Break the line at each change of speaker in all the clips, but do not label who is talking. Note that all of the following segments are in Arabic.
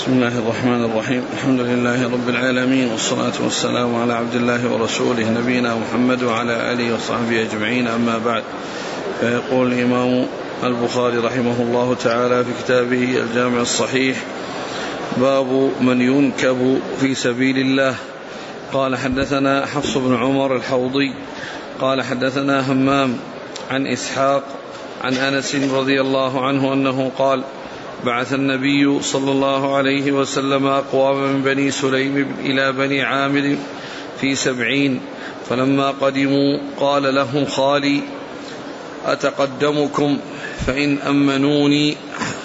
بسم الله الرحمن الرحيم. الحمد لله رب العالمين، والصلاة والسلام على عبد الله ورسوله نبينا محمد وعلى آله وصحبه أجمعين، أما بعد. فيقول الإمام البخاري رحمه الله تعالى في كتابه الجامع الصحيح: باب من ينكب في سبيل الله. قال: حدثنا حفص بن عمر الحوضي قال: حدثنا همام عن إسحاق عن أنس رضي الله عنه أنه قال: بعث النبي صلى الله عليه وسلم أقواما من بني سليم إلى بني عامر في 70، فلما قدموا قال لهم خالي: أتقدمكم فإن أمنوني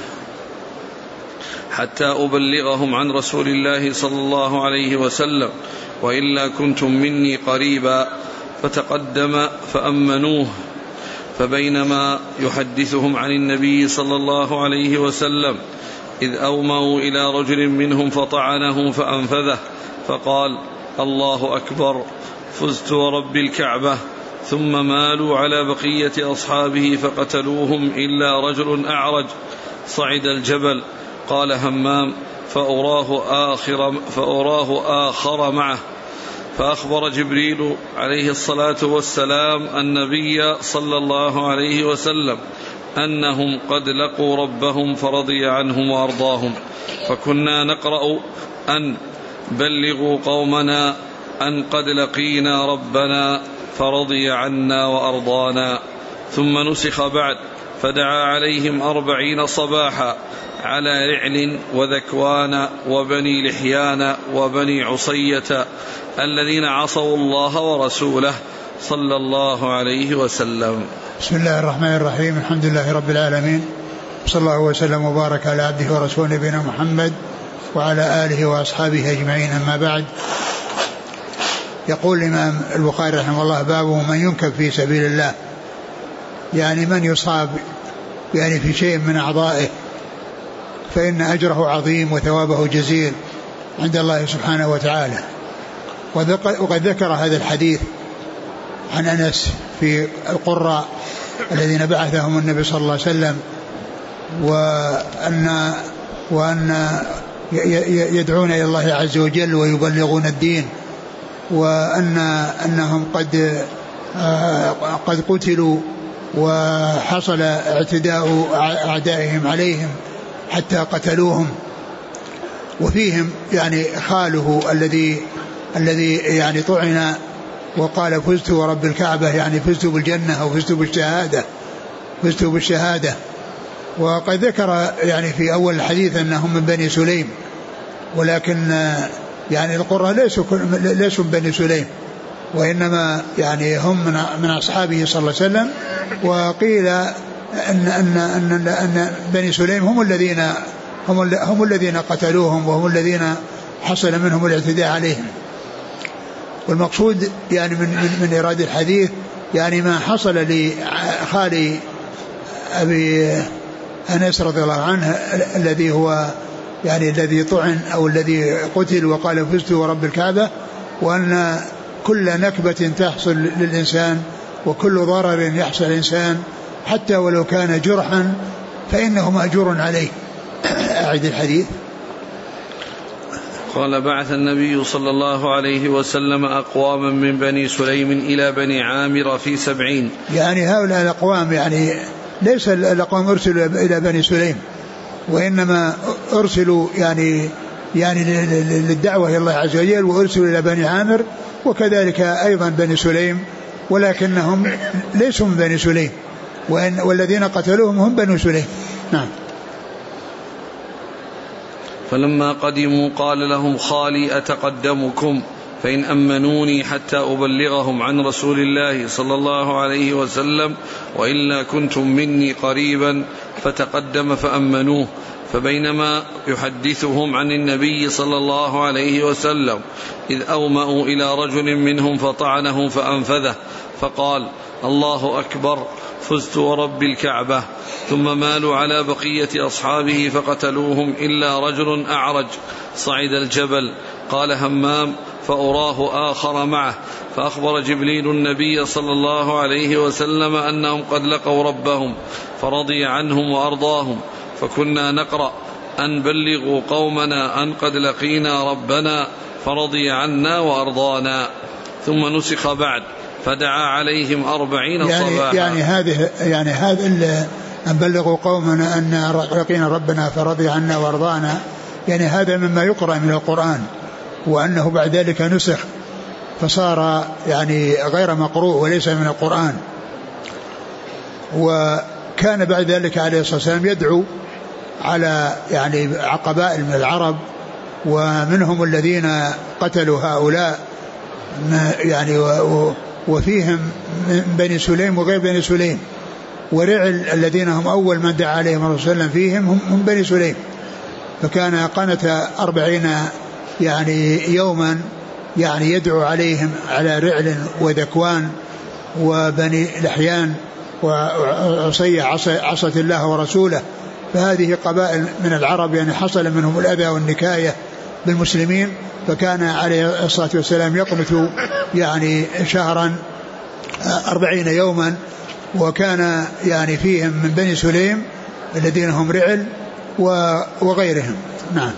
حتى أبلغهم عن رسول الله صلى الله عليه وسلم، وإلا كنتم مني قريبا. فتقدم فأمنوه، فبينما يحدثهم عن النبي صلى الله عليه وسلم إذ أوموا إلى رجل منهم فطعنه فأنفذه، فقال: الله أكبر، فزت ورب الكعبة. ثم مالوا على بقية أصحابه فقتلوهم إلا رجل أعرج صعد الجبل. قال همام: فأراه آخر معه، فأخبر جبريل عليه الصلاة والسلام النبي صلى الله عليه وسلم أنهم قد لقوا ربهم فرضي عنهم وأرضاهم، فكنا نقرأ أن بلغوا قومنا أن قد لقينا ربنا فرضي عنا وأرضانا. ثم نسخ بعد، فدعا عليهم 40 صباحا على رعل وذكوان وبني لحيان وبني عصية الذين عصوا الله ورسوله صلى الله عليه وسلم.
بسم الله الرحمن الرحيم. الحمد لله رب العالمين، صلى الله وسلم وبارك على عبده ورسوله نبينا محمد وعلى آله وأصحابه أجمعين، أما بعد. يقول الإمام البخاري رحمه الله: باب من ينكب في سبيل الله، يعني من يصاب يعني في شيء من أعضائه فإن أجره عظيم وثوابه جزيل عند الله سبحانه وتعالى. وقد ذكر هذا الحديث عن أنس في القراء الذين بعثهم النبي صلى الله عليه وسلم، وأن يدعون إلى الله عز وجل ويبلغون الدين، وأنهم قد قتلوا وحصل اعتداء أعدائهم عليهم حتى قتلوهم. وفيهم يعني خاله الذي يعني طعن وقال: فزت ورب الكعبة، يعني فزت بالجنة أو فزت بالشهادة. وقد ذكر يعني في أول الحديث أنهم من بني سليم، ولكن يعني القراء ليسوا من بني سليم، وإنما يعني هم من أصحابه صلى الله عليه وسلم. وقيل أن بني سليم هم الذين قتلوهم، وهم الذين حصل منهم الاعتداء عليهم. والمقصود يعني من إرادة الحديث يعني ما حصل لخالي أبي أنس رضي الله عنه، الذي هو يعني الذي طعن أو الذي قتل وقال: فزت ورب الكعبة، وأن كل نكبة تحصل للإنسان وكل ضرر يحصل للإنسان حتى ولو كان جرحا فإنه مأجور عليه. أعد الحديث.
قال: بعث النبي صلى الله عليه وسلم أقواما من بني سليم إلى بني عامر في 70.
يعني هؤلاء الأقوام يعني ليس الأقوام أرسلوا إلى بني سليم، وإنما أرسلوا يعني للدعوة إلى الله عز وجل، وأرسلوا إلى بني عامر، وكذلك أيضا بني سليم، ولكنهم ليسوا من بني سليم، والذين قتلوهم هم بني سليم. نعم.
فلما قدموا قال لهم خالي: أتقدمكم فإن أمنوني حتى أبلغهم عن رسول الله صلى الله عليه وسلم، وإلا كنتم مني قريبا. فتقدم فأمنوه، فبينما يحدثهم عن النبي صلى الله عليه وسلم إذ أومأوا إلى رجل منهم فطعنه فأنفذه، فقال: الله أكبر، فزت ورب الكعبة. ثم مالوا على بقية أصحابه فقتلوهم إلا رجل أعرج صعد الجبل. قال همام: فأراه آخر معه، فأخبر جبريل النبي صلى الله عليه وسلم أنهم قد لقوا ربهم فرضي عنهم وأرضاهم، فكنا نقرأ أن بلغوا قومنا أن قد لقينا ربنا فرضي عنا وأرضانا. ثم نسخ بعد فدعا عليهم 40 صباحا.
يعني هذا أن بلغوا قومنا أن لقينا ربنا فرضي عنا وأرضانا، يعني هذا مما يقرأ من القرآن، وأنه بعد ذلك نسخ فصار يعني غير مقروء وليس من القرآن. وكان بعد ذلك عليه الصلاة والسلام يدعو على يعني قبائل من العرب، ومنهم الذين قتلوا هؤلاء يعني وفيهم من بني سليم وغير بني سليم، ورعل الذين هم أول من دعا عليهم الرسول صلى الله عليه وسلم فيهم هم بني سليم. فكان قنت 40 يعني يوما يعني يدعو عليهم على رعل وذكوان وبني لحيان وعصي عصت الله ورسوله. فهذه قبائل من العرب يعني حصل منهم الأذى والنكاية بالمسلمين، فكان عليه الصلاة والسلام يقنت يعني شهرا 40 يوما، وكان يعني فيهم من بني سليم الذين هم رعل وغيرهم. نعم.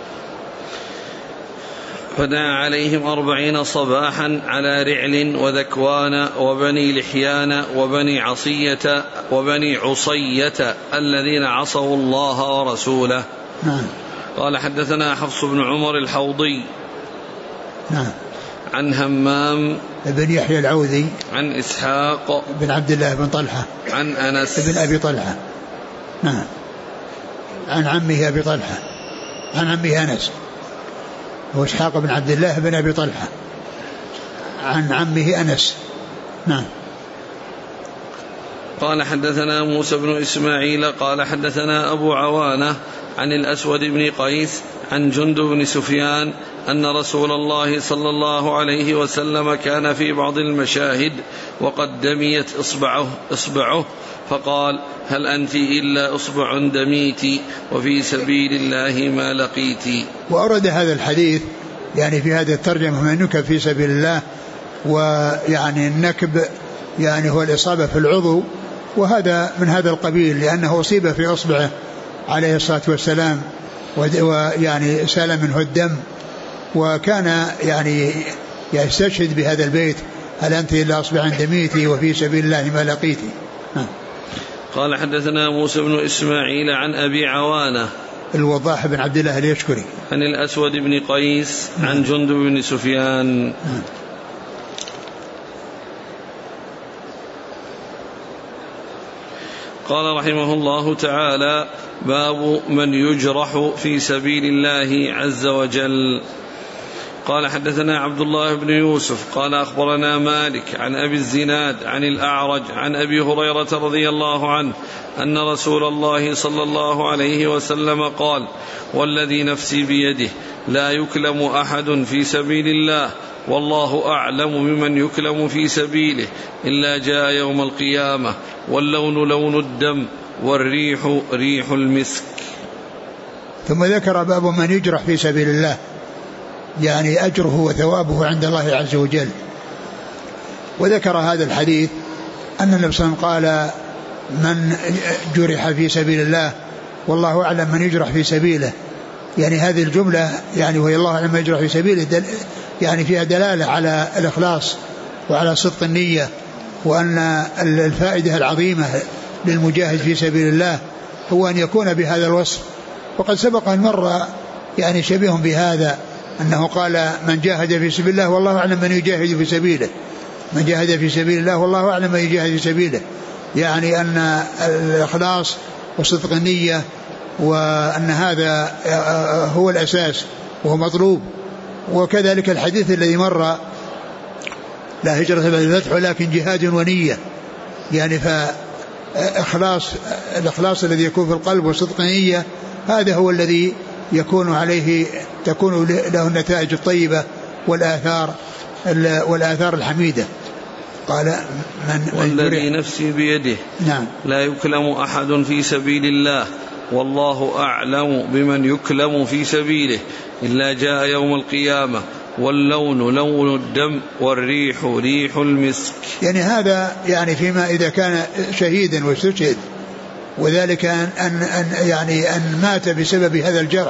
فدعا عليهم 40 صباحا على رعل وذكوان وبني لحيان وبني عصية الذين عصوا الله ورسوله.
نعم.
قال حدثنا حفص بن عمر الحوضي.
نعم.
عن همام
بن يحيى العوذي
عن إسحاق
بن عبد الله بن طلحة
عن أنس
بن أبي طلحة. نعم. عن عمه أبي طلحة عن عمه أنس، هو إسحاق بن عبد الله بن أبي طلحة عن عمه أنس. نعم.
قال حدثنا موسى بن إسماعيل قال حدثنا أبو عوانة عن الأسود بن قيس عن جندب بن سفيان أن رسول الله صلى الله عليه وسلم كان في بعض المشاهد وقد دميت إصبعه فقال: هل أنت إلا إصبع دميت وفي سبيل الله ما لقيت.
وأورد هذا الحديث يعني في هذه الترجمة من نكب في سبيل الله، ويعني النكب يعني هو الإصابة في العضو، وهذا من هذا القبيل لأنه أصيب في إصبعه عليه الصلاة والسلام ويعني سال منه الدم، وكان يعني يستشهد بهذا البيت: هل أنت إلا أصبع دميتي وفي سبيل الله ما لقيتي.
قال حدثنا موسى بن إسماعيل عن أبي عوانة
الوضاح بن عبد الله اليشكري
عن الأسود بن قيس عن جندب بن سفيان. قال رحمه الله تعالى: باب من يجرح في سبيل الله عز وجل. قال حدثنا عبد الله بن يوسف قال أخبرنا مالك عن أبي الزناد عن الأعرج عن أبي هريرة رضي الله عنه أن رسول الله صلى الله عليه وسلم قال: والذي نفسي بيده لا يكلم أحد في سبيل الله والله أعلم بمن يكلم في سبيله إلا جاء يوم القيامة واللون لون الدم والريح ريح المسك.
ثم ذكر باب من يجرح في سبيل الله، يعني أجره وثوابه عند الله عز وجل. وذكر هذا الحديث أن النبي صلى الله عليه وسلم قال: من جرح في سبيل الله والله أعلم من يجرح في سبيله، يعني هذه الجملة يعني وهي الله أعلم من يجرح في سبيله يعني فيها دلالة على الإخلاص وعلى صدق النية، وأن الفائدة العظيمة للمجاهد في سبيل الله هو أن يكون بهذا الوصف. وقد سبق أن مر يعني شبيه بهذا، أنه قال: من جاهد في سبيل الله والله أعلم من يجاهد في سبيله، من جاهد في سبيل الله والله أعلم من يجاهد في سبيله، يعني أن الإخلاص وصدق النية وأن هذا هو الأساس وهو مطلوب. وكذلك الحديث الذي مر: لا هجرة بعد الفتح ولكن جهاد ونية، يعني الإخلاص الذي يكون في القلب وصدق النية هذا هو الذي يكون عليه تكون له النتائج الطيبة والآثار الحميدة. قال:
والذي نفسي بيده
نعم
لا يكلم أحد في سبيل الله والله أعلم بمن يكلم في سبيله إلا جاء يوم القيامة واللون لون الدم والريح ريح المسك.
يعني هذا يعني فيما إذا كان شهيدا واستشهد وذلك أن مات بسبب هذا الجرح،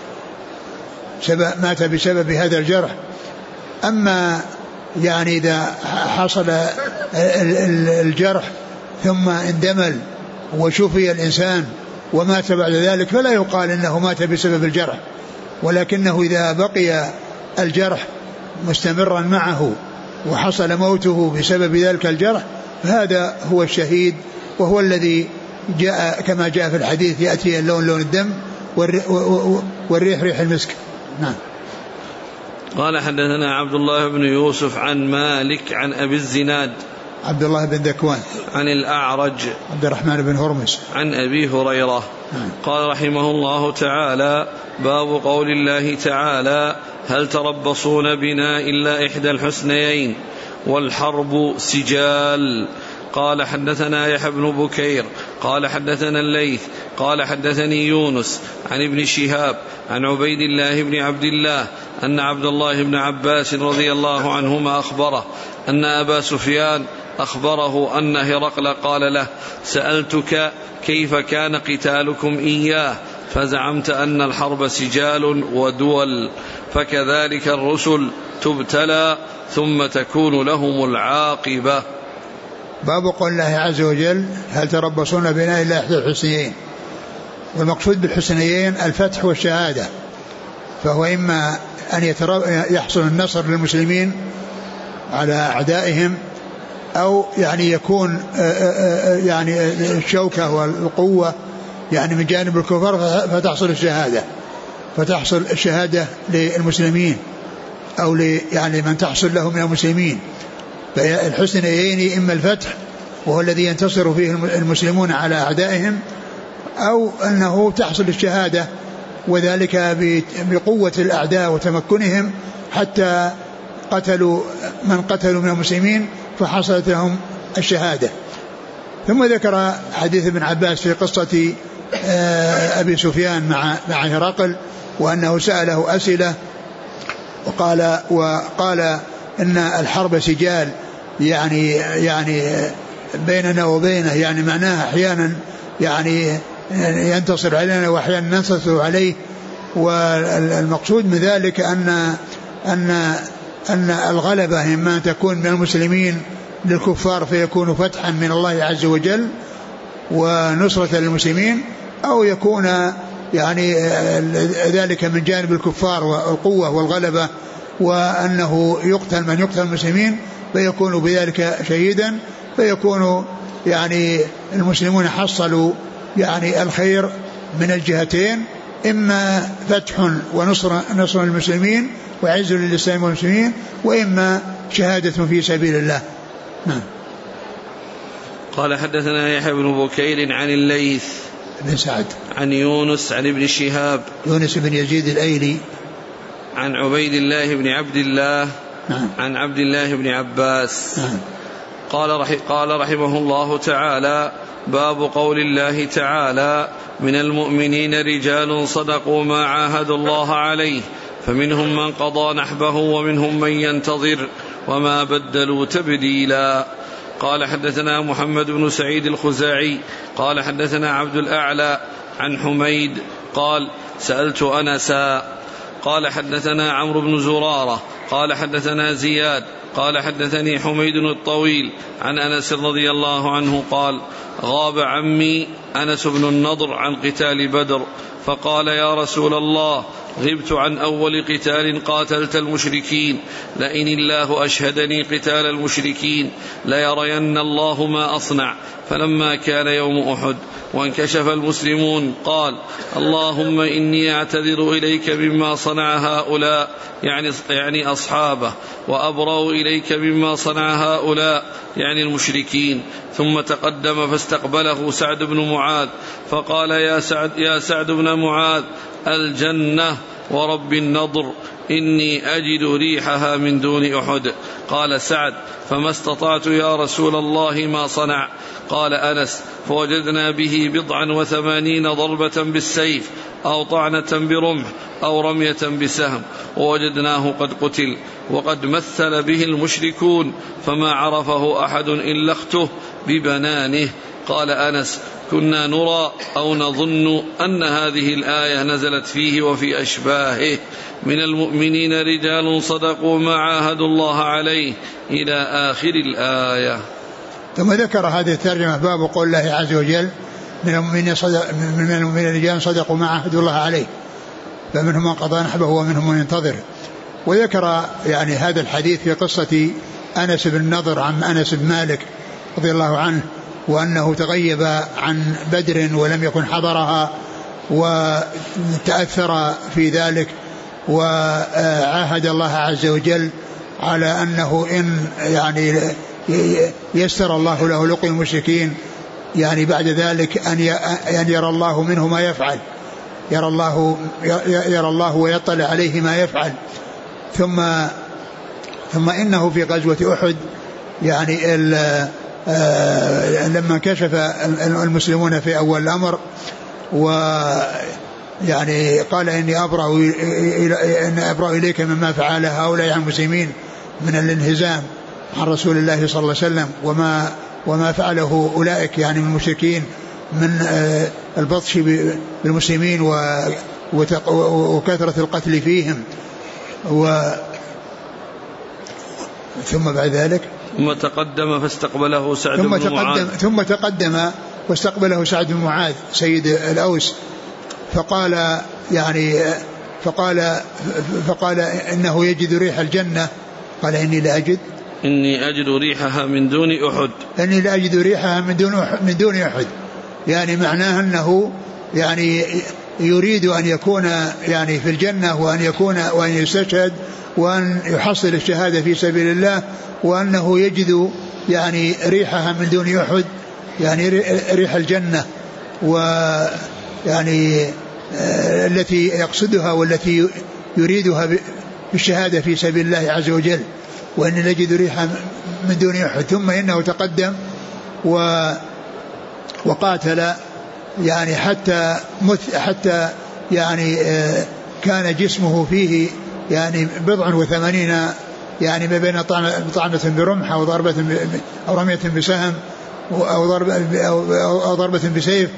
مات بسبب هذا الجرح. أما يعني إذا حصل الجرح ثم اندمل وشفي الإنسان ومات بعد ذلك فلا يقال إنه مات بسبب الجرح، ولكنه إذا بقي الجرح مستمرا معه وحصل موته بسبب ذلك الجرح فهذا هو الشهيد، وهو الذي جاء كما جاء في الحديث يأتي اللون لون الدم والريح ريح المسك. نعم.
قال حدثنا عبد الله بن يوسف عن مالك عن أبي الزناد
عبد الله بن ذكوان
عن الأعرج
عبد الرحمن بن هرمز
عن أبي هريرة قال رحمه الله تعالى: باب قول الله تعالى: هل تربصون بنا إلا إحدى الحسنيين والحرب سجال. قال حدثنا يحيى بن بكير قال حدثنا الليث قال حدثني يونس عن ابن شهاب عن عبيد الله بن عبد الله أن عبد الله بن عباس رضي الله عنهما أخبره أن أبا سفيان أخبره أن هرقل قال له: سألتك كيف كان قتالكم إياه فزعمت أن الحرب سجال ودول، فكذلك الرسل تبتلى ثم تكون لهم العاقبة.
باب قول الله عز وجل: هل تربصون بنا إلا إحدى الحسنيين. والمقصود بالحسنيين الفتح والشهادة، فهو إما أن يحصل النصر للمسلمين على أعدائهم، أو يعني يكون يعني الشوكة والقوة يعني من جانب الكفار فتحصل الشهادة للمسلمين أو يعني من تحصل له من المسلمين. فالحسنيين إما الفتح وهو الذي ينتصر فيه المسلمون على أعدائهم، أو أنه تحصل الشهادة وذلك بقوة الأعداء وتمكنهم حتى قتلوا من قتلوا من المسلمين فحصلت لهم الشهادة. ثم ذكر حديث ابن عباس في قصة أبي سفيان مع هرقل، وأنه سأله أسئلة وقال إن الحرب سجال، يعني بيننا وبينه، يعني معناها أحيانا يعني ينتصر علينا وأحيانا ننتصر عليه. والمقصود من ذلك أن الغلبة إما تكون من المسلمين للكفار فيكون فتحا من الله عز وجل ونصرة للمسلمين، أو يكون يعني ذلك من جانب الكفار والقوة والغلبة، وأنه يقتل من يقتل المسلمين فيكون بذلك شهيدا، فيكون يعني المسلمون حصلوا يعني الخير من الجهتين، إما فتح ونصر للمسلمين وعز للإسلام والمسلمين، وإما شهادة في سبيل الله. نعم.
قال حدثنا يحيى بن بكير عن الليث
بن سعد
عن يونس عن ابن شهاب
يونس بن يزيد الأيلي
عن عبيد الله بن عبد الله
نعم.
عن عبد الله بن عباس
نعم.
قال رحمه الله تعالى: باب قول الله تعالى: من المؤمنين رجال صدقوا ما عاهدوا الله عليه فمنهم من قضى نحبه ومنهم من ينتظر وما بدلوا تبديلا. قال حدثنا محمد بن سعيد الخزاعي قال حدثنا عبد الأعلى عن حميد قال: سألت أنسا. قال حدثنا عمرو بن زرارة قال حدثنا زياد قال حدثني حميد الطويل عن أنس رضي الله عنه قال: غاب عمي أنس بن النضر عن قتال بدر، فقال: يا رسول الله، غبت عن أول قتال قاتلت المشركين، لئن الله أشهدني قتال المشركين ليرين الله ما أصنع. فلما كان يوم أحد وانكشف المسلمون قال: اللهم إني أعتذر إليك مما صنع هؤلاء، يعني أصحابه، وأبرأ إليك مما صنع هؤلاء، يعني المشركين. ثم تقدم فاستقبله سعد بن معاذ فقال: يا سعد بن معاذ، الجنة ورب النضر، إني أجد ريحها من دون أحد. قال سعد: فما استطعت يا رسول الله ما صنع. قال أنس: فوجدنا به 89 ضربة بالسيف أو طعنة برمح أو رمية بسهم، ووجدناه قد قتل وقد مثل به المشركون، فما عرفه أحد إلا اخته ببنانه. قال أنس: كنا نرى أو نظن أن هذه الآية نزلت فيه وفي أشباهه من المؤمنين رجال صدقوا ما عاهدوا الله عليه إلى آخر الآية.
ثم ذكر هذه الترجمة باب قول الله عز وجل من المؤمنين رجال صدقوا ما عاهدوا الله عليه فمنهم من قضى نحبه ومنهم من ينتظر. وذكر يعني هذا الحديث في قصة أنس بن النضر عن أنس بن مالك رضي الله عنه وأنه تغيب عن بدر ولم يكن حضرها وتأثر في ذلك وعاهد الله عز وجل على أنه إن يعني يسر الله له لقي المشركين يعني بعد ذلك أن يرى الله منه ما يفعل يرى الله ويطلع عليه ما يفعل. ثم إنه في غزوة أحد يعني لما كشف المسلمون في أول الأمر ويعني قال إني أبرأ إليك مما فعل هؤلاء المسلمين من الانهزام عن رسول الله صلى الله عليه وسلم وما فعله أولئك يعني من المشركين من البطش بالمسلمين وكثرة القتل فيهم ثم بعد ذلك
ثم تقدم فاستقبله سعد بن معاذ
ثم تقدم واستقبله سعد بن معاذ سيد الأوس فقال إنه يجد ريح الجنة قال إني أجد
ريحها من دون أحد
إني لأجد ريحها من دون أحد يعني معناه أنه يعني يريد أن يكون يعني في الجنة وأن يستشهد وأن يحصل الشهادة في سبيل الله وأنه يجد يعني ريحها من دون أحد يعني ريح الجنة ويعني التي يقصدها والتي يريدها بالشهادة في سبيل الله عز وجل وأن نجد ريحها من دون أحد. ثم إنه تقدم وقاتل يعني حتى يعني كان جسمه فيه يعني 87 يعني ما بين طعنة برمح أو ضربة أو رمية بسهم أو ضربة بسيف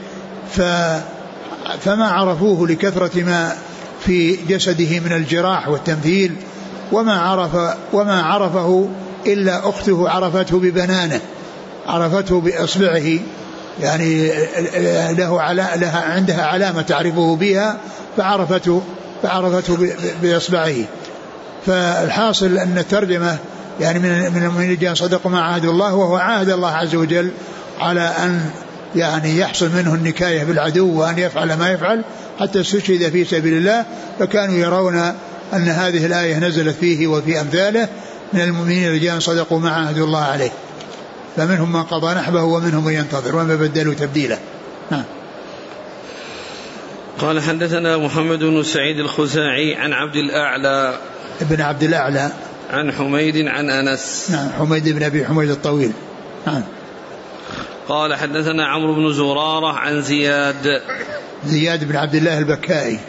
فما عرفوه لكثرة ما في جسده من الجراح والتمثيل وما عرفه إلا أخته عرفته ببنانه عرفته بإصبعه يعني لها عندها علامة تعرفه بها فعرفته بإصبعه. فالحاصل أن الترجمة يعني من المؤمنين رجال صدقوا ما عاهدوا الله وهو عاهد الله عز وجل على أن يعني يحصل منه النكاية بالعدو وأن يفعل ما يفعل حتى استشهد في سبيل الله. فكانوا يرون أن هذه الآية نزلت فيه وفي أمثاله من المؤمنين رجال صدقوا ما عاهدوا الله عليه فمنهم من قضى نحبه ومنهم من ينتظر وما بدلوا تبديلا.
قال حدثنا محمد بن سعيد الخزاعي عن عبد الأعلى
ابن عبد الأعلى
عن حميد عن أنس
حميد بن أبي حميد الطويل.
قال حدثنا عمرو بن زرارة عن زياد
بن عبد الله البكائي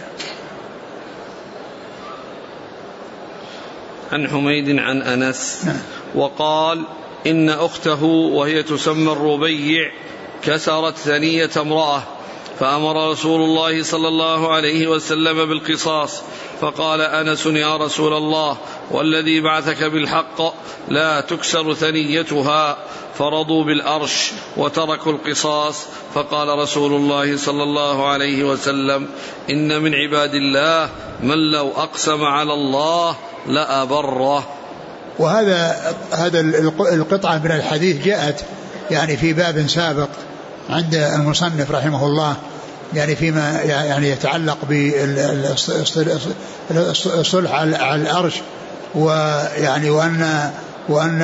عن حميد عن أنس وقال إن أخته وهي تسمى الربيع كسرت ثنية امرأة فأمر رسول الله صلى الله عليه وسلم بالقصاص فقال أنس يا رسول الله والذي بعثك بالحق لا تكسر ثنيتها فرضوا بالأرش وتركوا القصاص فقال رسول الله صلى الله عليه وسلم إن من عباد الله من لو أقسم على الله لأبره.
وهذا القطعة من الحديث جاءت يعني في باب سابق عند المصنف رحمه الله يعني فيما يعني يتعلق بالصلح على الأرش ويعني وأن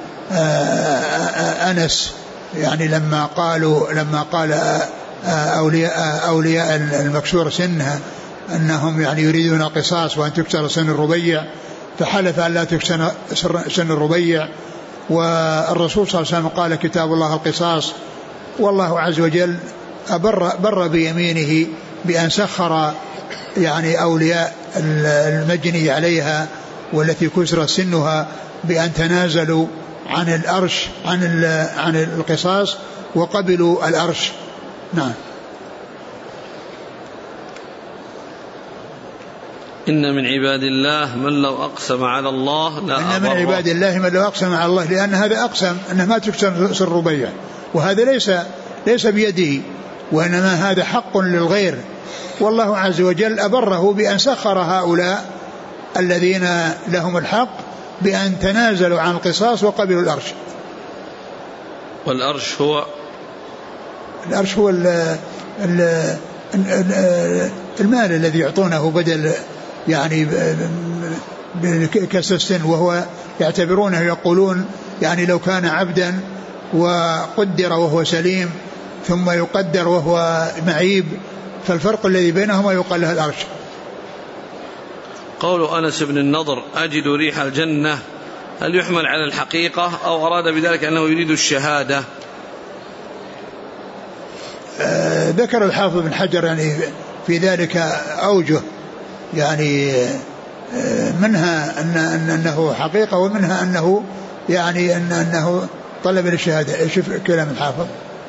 أنس يعني لما قال أولياء المكسور سنها أنهم يعني يريدون قصاص وأن تكسر سن الربيع فحلف أن لا تكسر سن الربيع. والرسول صلى الله عليه وسلم قال كتاب الله القصاص والله عز وجل بر بيمينه بأن سخر يعني أولياء المجني عليها والتي كسر سنها بأن تنازلوا عن الأرش عن القصاص وقبلوا الأرش نعم.
إن من عباد الله من لو أقسم على الله لا أبره.
إن من عباد الله من لو أقسم على الله، لأن هذا أقسم أنه ما تكسم سر بيع، وهذا ليس بيده، وإنما هذا حق للغير، والله عز وجل أبره بأن سخر هؤلاء الذين لهم الحق بأن تنازلوا عن القصاص وقبلوا الأرش.
والأرش
هو المال الذي يعطونه بدل يعني بكسر السن، وهو يعتبرونه يقولون يعني لو كان عبدا وقدر وهو سليم ثم يقدر وهو معيب، فالفرق الذي بينهما يقال له الأرش.
قول أنس بن النضر أجد ريح الجنة، هل يحمل على الحقيقة أو أراد بذلك أنه يريد الشهادة؟
ذكر الحافظ بن حجر يعني في ذلك أوجه، يعني منها أنه حقيقة، ومنها أنه يعني أنه طلب للشهادة. شوف كلام الحافظ.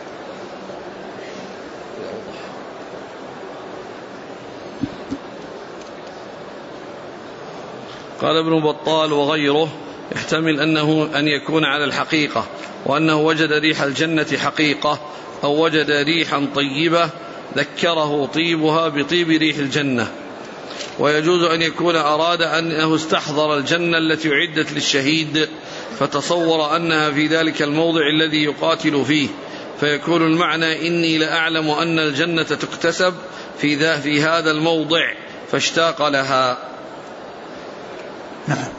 قال ابن بطال وغيره يحتمل أن يكون على الحقيقة، وأنه وجد ريح الجنة حقيقة، أو وجد ريحا طيبة ذكره طيبها بطيب ريح الجنة. ويجوز أن يكون أراد أنه استحضر الجنة التي أعدت للشهيد فتصور أنها في ذلك الموضع الذي يقاتل فيه، فيكون المعنى إني لأعلم أن الجنة تكتسب في هذا الموضع فاشتاق لها.
نعم.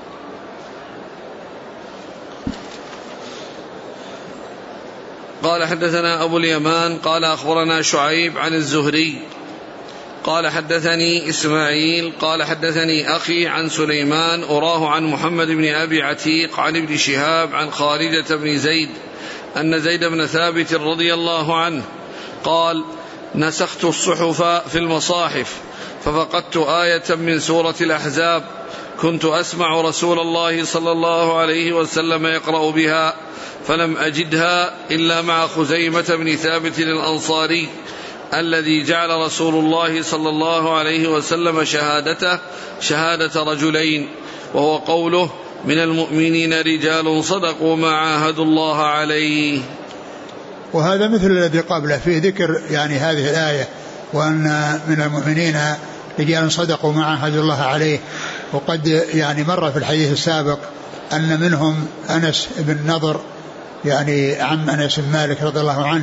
قال حدثنا أبو اليمان قال أخبرنا شعيب عن الزهري قال حدثني إسماعيل قال حدثني أخي عن سليمان أراه عن محمد بن أبي عتيق عن ابن شهاب عن خارجة بن زيد أن زيد بن ثابت رضي الله عنه قال: نسخت الصحف في المصاحف ففقدت آية من سورة الأحزاب كنت أسمع رسول الله صلى الله عليه وسلم يقرأ بها فلم أجدها إلا مع خزيمة بن ثابت الأنصاري الذي جعل رسول الله صلى الله عليه وسلم شهادته شهادة رجلين، وهو قوله: من المؤمنين رجال صدقوا ما عاهدوا الله عليه.
وهذا مثل الذي قبله فيه ذكر يعني هذه الآية، وأن من المؤمنين رجال صدقوا ما عاهدوا الله عليه. وقد يعني مر في الحديث السابق أن منهم أنس بن نضر يعني عم أنس بن مالك رضي الله عنه،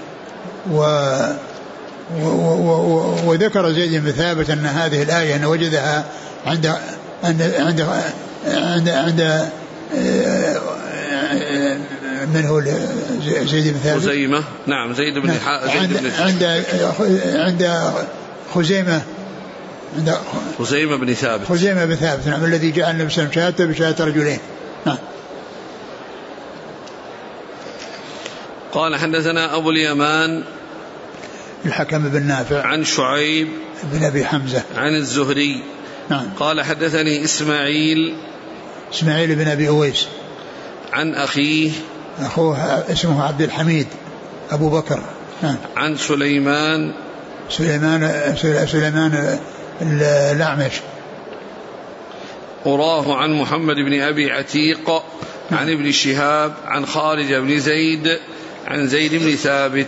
وذكر زيد بن ثابت أن هذه الآية أن وجدها عند من هو زيد بن ثابت؟
خزيمة. نعم زيد بن
عند خزيمة
بن ثابت.
خزيمة بن ثابت، نعم، الذي جعل النبي صلى الله عليه وسلم شهادته بشهادة رجلين. نعم.
قال حدثنا أبو اليمان
الحكم بن نافع
عن شعيب
بن أبي حمزة
عن الزهري.
نعم.
قال حدثني إسماعيل
بن أبي أويس
عن أخيه
أخوه اسمه عبد الحميد أبو بكر. نعم. عن
سليمان
الأعمش
أراه عن محمد بن أبي عتيق عن ابن شهاب عن خارج بن زيد عن زيد بن ثابت.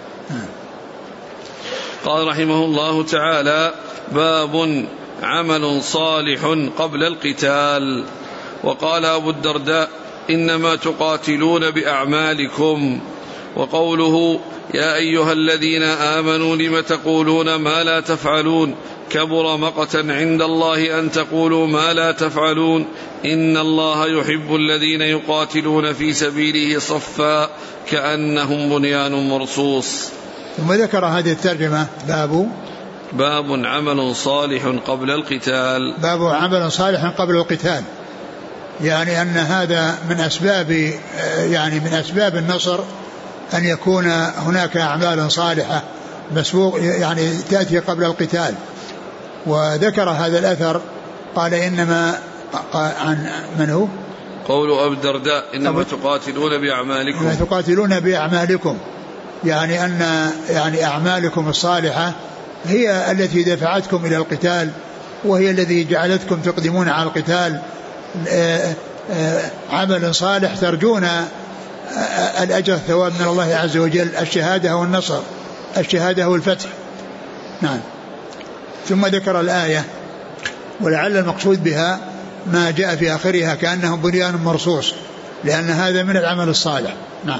قال رحمه الله تعالى: باب عمل صالح قبل القتال. وقال أبو الدرداء: إنما تقاتلون بأعمالكم. وقوله: يا أيها الذين آمنوا لم تقولون ما لا تفعلون كبر مقتا عند الله أن تقولوا ما لا تفعلون إن الله يحب الذين يقاتلون في سبيله صفا كأنهم بنيان مرصوص.
ثم ذكر هذه الترجمة:
باب عمل صالح قبل القتال.
باب عمل صالح قبل القتال، يعني أن هذا من أسباب النصر أن يكون هناك أعمال صالحة مسبوق يعني تأتي قبل القتال. وذكر هذا الأثر قال: إنما عن من هو؟
قول أبو الدرداء: إنما تقاتلون بأعمالكم.
إنما تقاتلون بأعمالكم، يعني أن يعني أعمالكم الصالحة هي التي دفعتكم إلى القتال، وهي الذي جعلتكم تقدمون على القتال عمل صالح ترجون الأجر الثواب من الله عز وجل، الشهادة والنصر، الشهادة والفتح. نعم. ثم ذكر الآية، ولعل المقصود بها ما جاء في آخرها كأنه بنيان مرصوص، لأن هذا من العمل الصالح. نعم.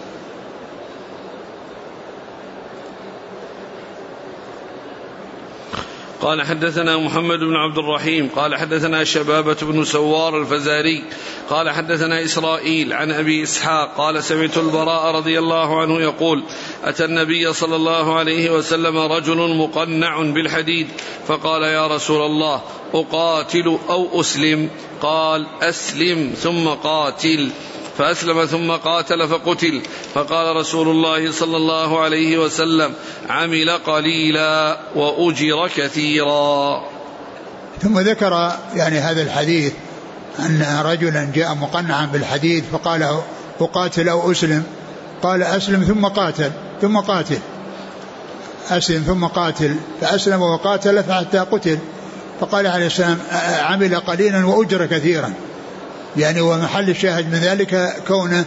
قال حدثنا محمد بن عبد الرحيم قال حدثنا شبابة بن سوار الفزاري قال حدثنا إسرائيل عن أبي إسحاق قال سمعت البراء رضي الله عنه يقول أتى النبي صلى الله عليه وسلم رجل مقنع بالحديد فقال يا رسول الله أقاتل أو أسلم؟ قال أسلم ثم قاتل، فأسلم ثم قاتل فقتل، فقال رسول الله صلى الله عليه وسلم عمل قليلا وأجر كثيرا.
ثم ذكر يعني هذا الحديث أن رجلا جاء مقنعا بالحديد فقال أقاتل أو أسلم؟ قال أسلم ثم قاتل أسلم ثم قاتل، فأسلم وقاتل حتى قتل، فقال عليه السلام عمل قليلا وأجر كثيرا. يعني ومحل الشاهد من ذلك كونه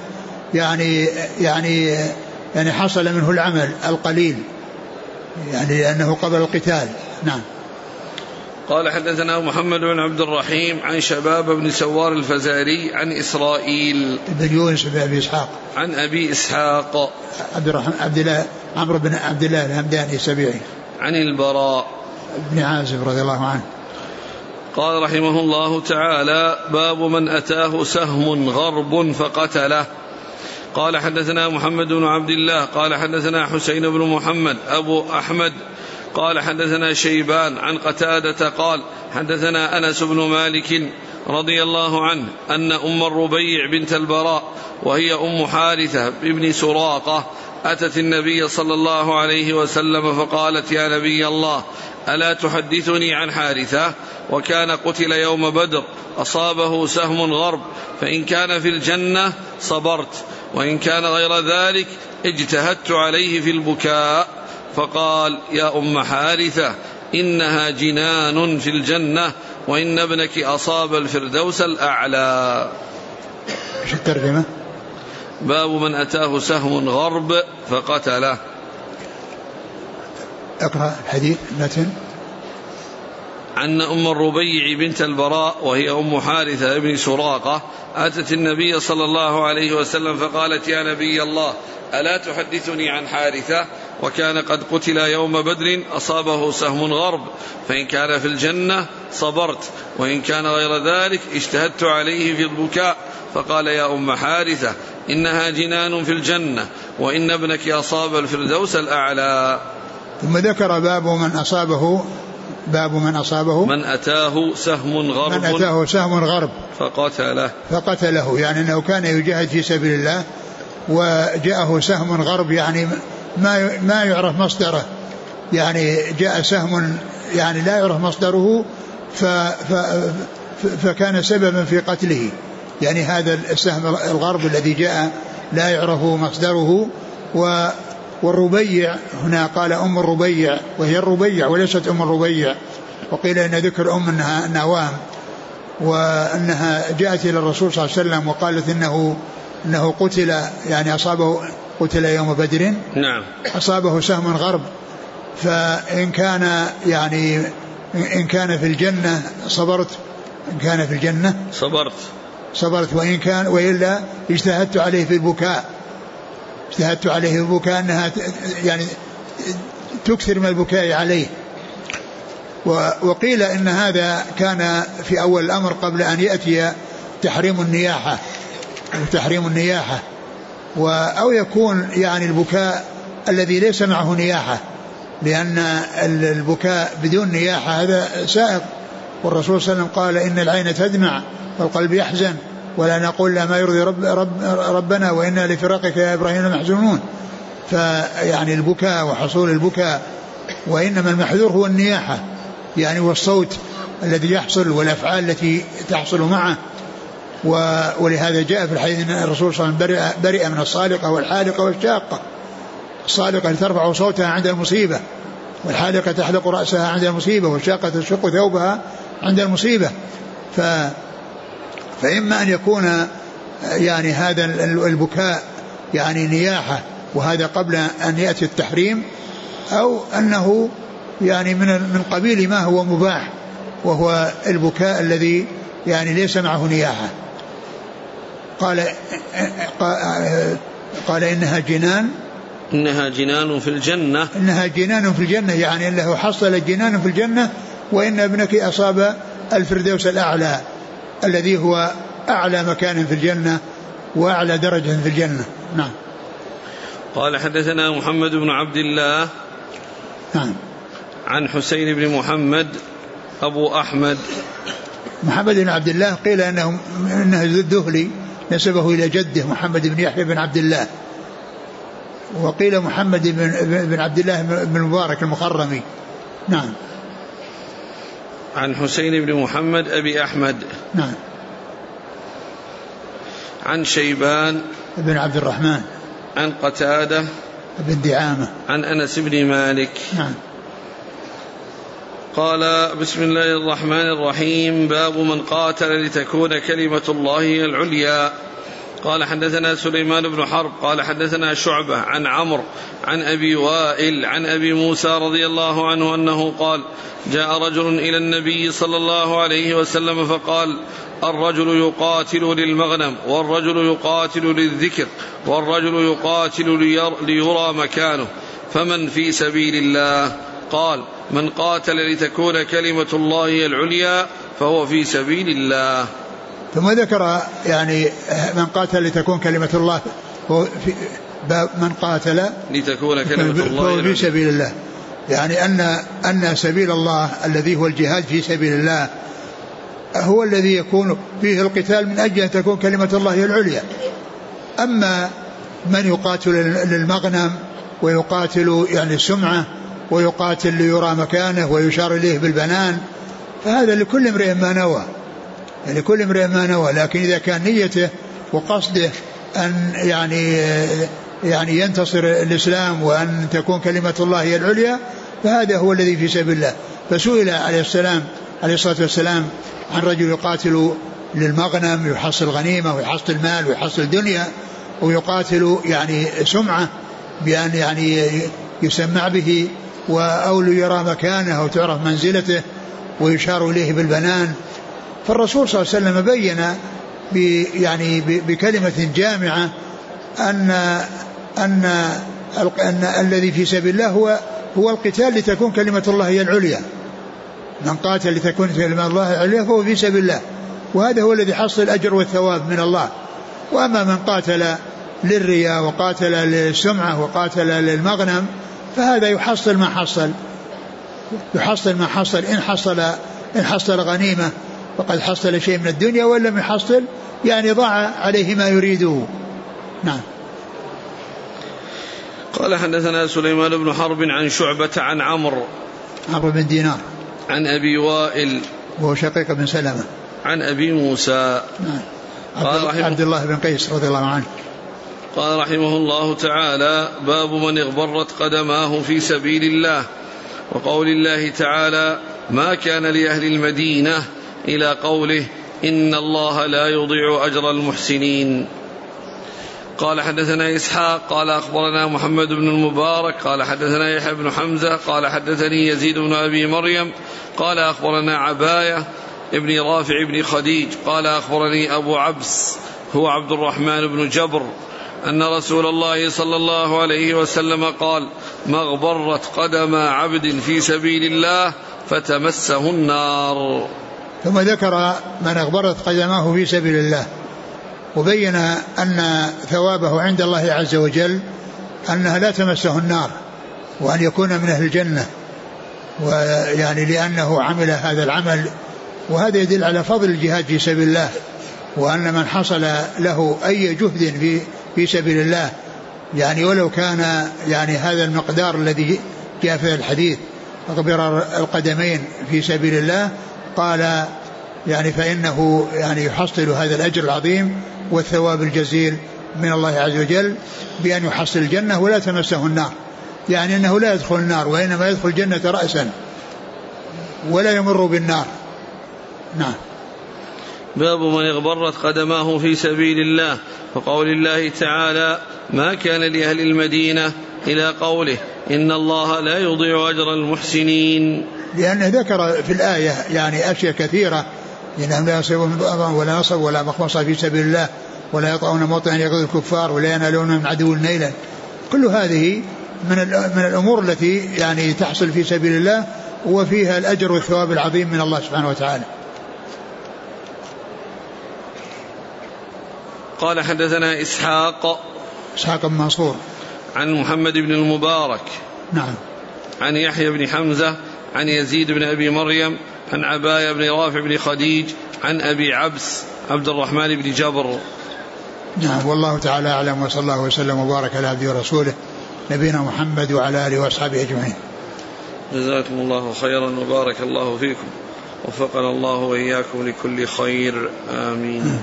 يعني حصل منه العمل القليل، يعني لأنه قبل القتال. نعم.
قال حدثنا محمد بن عبد الرحيم عن شباب بن سوار الفزاري عن إسرائيل
بن يونس بن أبي إسحاق
عن أبي إسحاق
عمرو بن عبد الله الهمداني السبيعي
عن البراء
بن عازب رضي الله عنه
قال رحمه الله تعالى باب من أتاه سهم غرب فقتله. قال حدثنا محمد بن عبد الله قال حدثنا حسين بن محمد أبو أحمد قال حدثنا شيبان عن قتادة قال حدثنا أنس بن مالك رضي الله عنه أن أم الربيع بنت البراء وهي أم حارثة بابن سراقة أتت النبي صلى الله عليه وسلم فقالت يا نبي الله ألا تحدثني عن حارثة وكان قتل يوم بدر أصابه سهم غرب فإن كان في الجنة صبرت وإن كان غير ذلك اجتهدت عليه في البكاء. فقال يا أم حارثة إنها جنان في الجنة وإن ابنك أصاب الفردوس الأعلى.
ايش الترجمة؟
باب من أتاه سهم غرب فقتله.
اقرأ الحديث متن.
عن أم الربيع بنت البراء وهي أم حارثة ابن سراقة أتت النبي صلى الله عليه وسلم فقالت يا نبي الله ألا تحدثني عن حارثة وكان قد قتل يوم بدر أصابه سهم غرب فإن كان في الجنة صبرت وإن كان غير ذلك اجتهدت عليه في البكاء. فقال يا أم حارثة إنها جنان في الجنة وإن ابنك أصاب الفردوس الأعلى.
ثم ذكر باب من أصابه
من أتاه سهم غرب
فقتله، يعني أنه كان يجاهد في سبيل الله وجاءه سهم غرب، يعني ما يعرف مصدره، يعني جاء سهم يعني لا يعرف مصدره فكان سببا في قتله. يعني هذا السهم الغرب الذي جاء لا يعرف مصدره. والربيع هنا قال أم الربيع وهي الربيع وليست أم الربيع، وقيل إن ذكر أم أنها نوام، وأنها جاءت إلى الرسول صلى الله عليه وسلم وقالت إنه قتل، يعني قتل يوم بدر.
نعم.
أصابه سهم غرب فإن كان يعني إن كان في الجنة صبرت، إن كان في الجنة صبرت وإن كان وإلا اجتهدت عليه في البكاء أنها يعني تكثر من البكاء عليه. وقيل إن هذا كان في أول الأمر قبل أن يأتي تحريم النياحة أو يكون يعني البكاء الذي ليس معه نياحة، لأن البكاء بدون نياحة هذا سائغ، والرسول صلى الله عليه وسلم قال إن العين تدمع والقلب يحزن ولا نقول لا ما يرضي ربنا وإنا لفراقك يا إبراهيم محزونون. فيعني البكاء وحصول البكاء، وإنما المحذور هو النياحة، يعني والصوت الذي يحصل والأفعال التي تحصل معه. ولهذا جاء في الحديث أن الرسول صلى الله عليه وسلم برئ من الصالقة والحالقة والشاقة. الصالقة ترفع صوتها عند المصيبة، والحالقة تحلق رأسها عند المصيبة، والشاقة تشق ثوبها عند المصيبة. فإما أن يكون يعني هذا البكاء يعني نياحة وهذا قبل أن يأتي التحريم، أو أنه يعني من قبيل ما هو مباح، وهو البكاء الذي يعني ليس معه نياحة. قال إنها جنان في الجنة، إنها جنان في الجنة، يعني أنه حصل جنان في الجنة، وإن ابنك أصاب الفردوس الأعلى الذي هو أعلى مكان في الجنة وأعلى درجة في الجنة. نعم.
قال حدثنا محمد بن عبد الله
نعم
عن حسين بن محمد أبو أحمد.
محمد بن عبد الله قيل إنه الذهلي نسبه إلى جده محمد بن يحيى بن عبد الله، وقيل محمد بن عبد الله بن المبارك المخرمي. نعم.
عن حسين بن محمد أبي أحمد.
نعم.
عن شيبان
بن عبد الرحمن.
عن قتادة
بن دعامة.
عن أنس بن مالك.
نعم.
قال بسم الله الرحمن الرحيم. باب من قاتل لتكون كلمة الله هي العليا. قال حدثنا سليمان بن حرب قال حدثنا شعبة عن عمرو عن أبي وائل عن أبي موسى رضي الله عنه أنه قال جاء رجل إلى النبي صلى الله عليه وسلم فقال الرجل يقاتل للمغنم، والرجل يقاتل للذكر، والرجل يقاتل ليرى مكانه، فمن في سبيل الله؟ قال من قاتل لتكون كلمة الله هي العليا فهو في سبيل الله.
ثم ذكر يعني من قاتل لتكون كلمة الله، من قاتل
لتكون كلمة الله
في سبيل الله، يعني أن سبيل الله الذي هو الجهاد في سبيل الله هو الذي يكون فيه القتال من أجل أن تكون كلمة الله هي العليا. أما من يقاتل للمغنم ويقاتل يعني السمعة ويقاتل ليرى مكانه ويشار إليه بالبنان، فهذا لكل امرئ ما نوى، يعني كل امرئ ما نوى. لكن إذا كان نيته وقصده أن يعني ينتصر الإسلام وأن تكون كلمة الله هي العليا، فهذا هو الذي في سبيل الله. فسئل عليه الصلاة والسلام عن رجل يقاتل للمغنم يحصل غنيمة ويحصل مال ويحصل دنيا، ويقاتل يعني سمعة بأن يعني يسمع به أو ليرى مكانه أو تعرف منزلته ويشار إليه بالبنان. فالرسول صلى الله عليه وسلم بين يعني بكلمة جامعة أن الذي في سبيل الله هو القتال لتكون كلمة الله هي العليا. من قاتل لتكون كلمة الله العليا فهو في سبيل الله، وهذا هو الذي حصل الأجر والثواب من الله. وأما من قاتل للرياء وقاتل للسمعة وقاتل للمغنم فهذا يحصل ما حصل إن حصل غنيمة فقد حصل شيء من الدنيا، وإن لم يحصل يعني ضاع عليه ما يريده. نعم.
قال حدثنا سليمان بن حرب عن شعبة عن عمرو
بن دينار
عن أبي وائل
وهو شقيق بن سلمة عن
أبي موسى.
نعم. عبد الله بن قيس رضي الله عنه.
قال رحمه الله تعالى باب من اغبرت قدماه في سبيل الله، وقول الله تعالى ما كان لأهل المدينة إلى قوله إن الله لا يضيع أجر المحسنين. قال حدثنا إسحاق قال أخبرنا محمد بن المبارك قال حدثنا يحيى بن حمزة قال حدثني يزيد بن أبي مريم قال أخبرنا عباية ابن رافع بن خديج قال أخبرني أبو عبس هو عبد الرحمن بن جبر أن رسول الله صلى الله عليه وسلم قال مغبرت قدم عبد في سبيل الله فتمسه النار.
ثم ذكر من اغبرت قدماه في سبيل الله، وبين أن ثوابه عند الله عز وجل أنها لا تمسه النار، وأن يكون من أهل الجنة، ويعني لأنه عمل هذا العمل. وهذا يدل على فضل الجهاد في سبيل الله، وأن من حصل له أي جهد في سبيل الله يعني ولو كان يعني هذا المقدار الذي جاء في الحديث أغبر القدمين في سبيل الله، قال يعني فإنه يعني يحصل هذا الأجر العظيم والثواب الجزيل من الله عز وجل بأن يحصل الجنة ولا تمسه النار، يعني أنه لا يدخل النار وإنما يدخل الجنة رأسا ولا يمر بالنار. نعم.
باب من اغبرت قدماه في سبيل الله، وقول الله تعالى ما كان لأهل المدينة إلى قوله إن الله لا يضيع أجر المحسنين،
لأنه ذكر في الآية يعني أشياء كثيرة، إنهم لا يصيبون ولا نصب ولا مخمصة في سبيل الله ولا يطعون موطئا يغيظ الكفار ولا ينالون من عدو نيلا. كل هذه من الأمور التي يعني تحصل في سبيل الله وفيها الأجر والثواب العظيم من الله سبحانه وتعالى.
قال حدثنا إسحاق
بن منصور
عن محمد بن المبارك
نعم
عن يحيى بن حمزة عن يزيد بن أبي مريم عن عباية بن رافع بن خديج عن أبي عبس عبد الرحمن بن جبر.
نعم. والله تعالى أعلم، وصلى الله وسلم وبارك على عبده ورسوله نبينا محمد وعلى آله وأصحابه أجمعين.
جزاكم الله خيرا وبارك الله فيكم، وفقنا الله وإياكم لكل خير، آمين.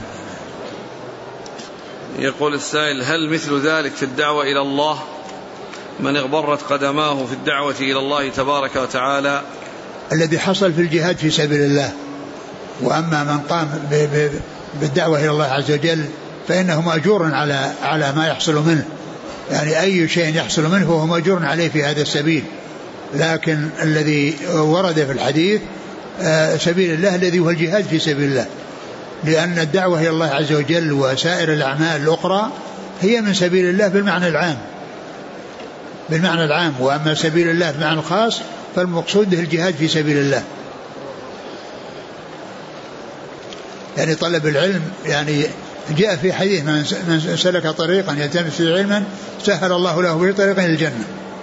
يقول السائل هل مثل ذلك في الدعوة إلى الله، من اغبرت قدماه في الدعوة إلى الله تبارك وتعالى؟
الذي حصل في الجهاد في سبيل الله، وأما من قام بالدعوة إلى الله عز وجل فإنه مأجور على ما يحصل منه، يعني أي شيء يحصل منه فهو مأجور عليه في هذا السبيل. لكن الذي ورد في الحديث سبيل الله الذي هو الجهاد في سبيل الله، لأن الدعوة إلى الله عز وجل وسائر الأعمال الأخرى هي من سبيل الله بالمعنى العام، وأما سبيل الله بالمعنى الخاص فالمقصود به الجهاد في سبيل الله. يعني طلب العلم، يعني جاء في حديث من سلك طريقا يلتمس فيه علما سهل الله له به طريقا إلى الجنة.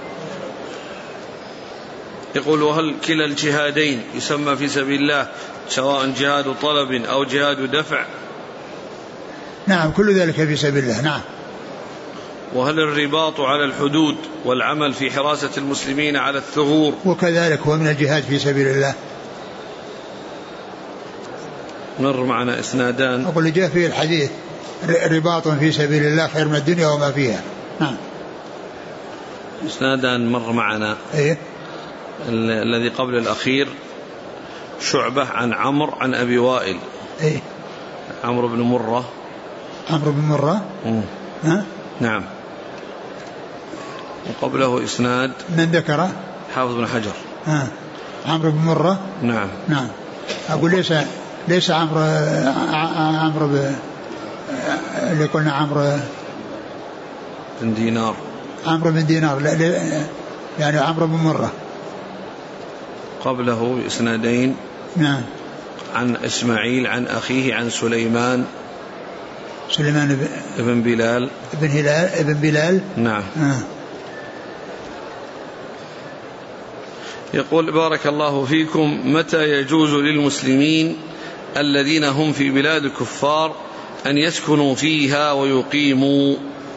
يقول وهل كلا الجهادين يسمى في سبيل الله، سواء جهاد طلب أو جهاد دفع؟
نعم، كل ذلك في سبيل الله. نعم.
وهل الرباط على الحدود والعمل في حراسة المسلمين على الثغور
وكذلك هو من الجهاد في سبيل الله؟
مر معنا إسنادان.
أقول جاء في الحديث رباط في سبيل الله خير من الدنيا وما فيها. نعم.
إسنادان مر معنا.
إيه؟
الذي قبل الأخير شعبة عن عمرو عن أبي وائل.
إيه؟
عمرو بن مرة.
ها؟
نعم. وقبله إسناد
من ذكره؟
حافظ بن حجر.
عمرو بن مرة.
نعم.
أقول ليس عمرو اللي قلنا عمرو
بن دينار.
لا يعني عمرو بن مرة
قبله إسنادين.
نعم.
عن إسماعيل عن أخيه عن سليمان ابن بلال. نعم. يقول بارك الله فيكم، متى يجوز للمسلمين الذين هم في بلاد الكفار أن يسكنوا فيها ويقيموا؟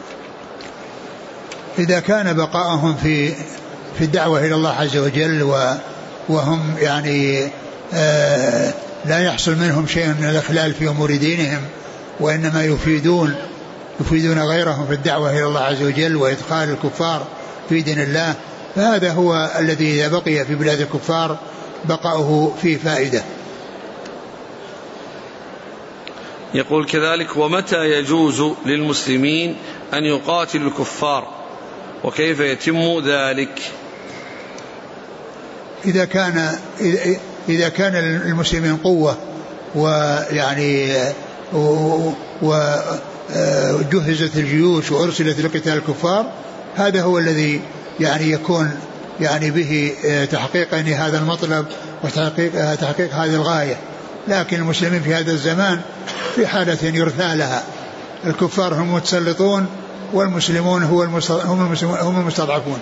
إذا كان بقاءهم في الدعوة إلى الله عز وجل وهم يعني لا يحصل منهم شيء من الإخلال في أمور دينهم، وإنما يفيدون غيرهم في الدعوة إلى الله عز وجل وإدخال الكفار في دين الله، فهذا هو الذي إذا بقي في بلاد الكفار بقاؤه فيه فائدة.
يقول كذلك ومتى يجوز للمسلمين أن يقاتلوا الكفار وكيف يتم ذلك؟
إذا كان المسلمين قوة ويعني وجهزت الجيوش وأرسلت لقتال الكفار، هذا هو الذي يعني يكون يعني به تحقيق هذا المطلب وتحقيق هذه الغاية. لكن المسلمين في هذا الزمان في حالة يرثى لها، الكفار هم المتسلطون والمسلمون هم المستضعفون.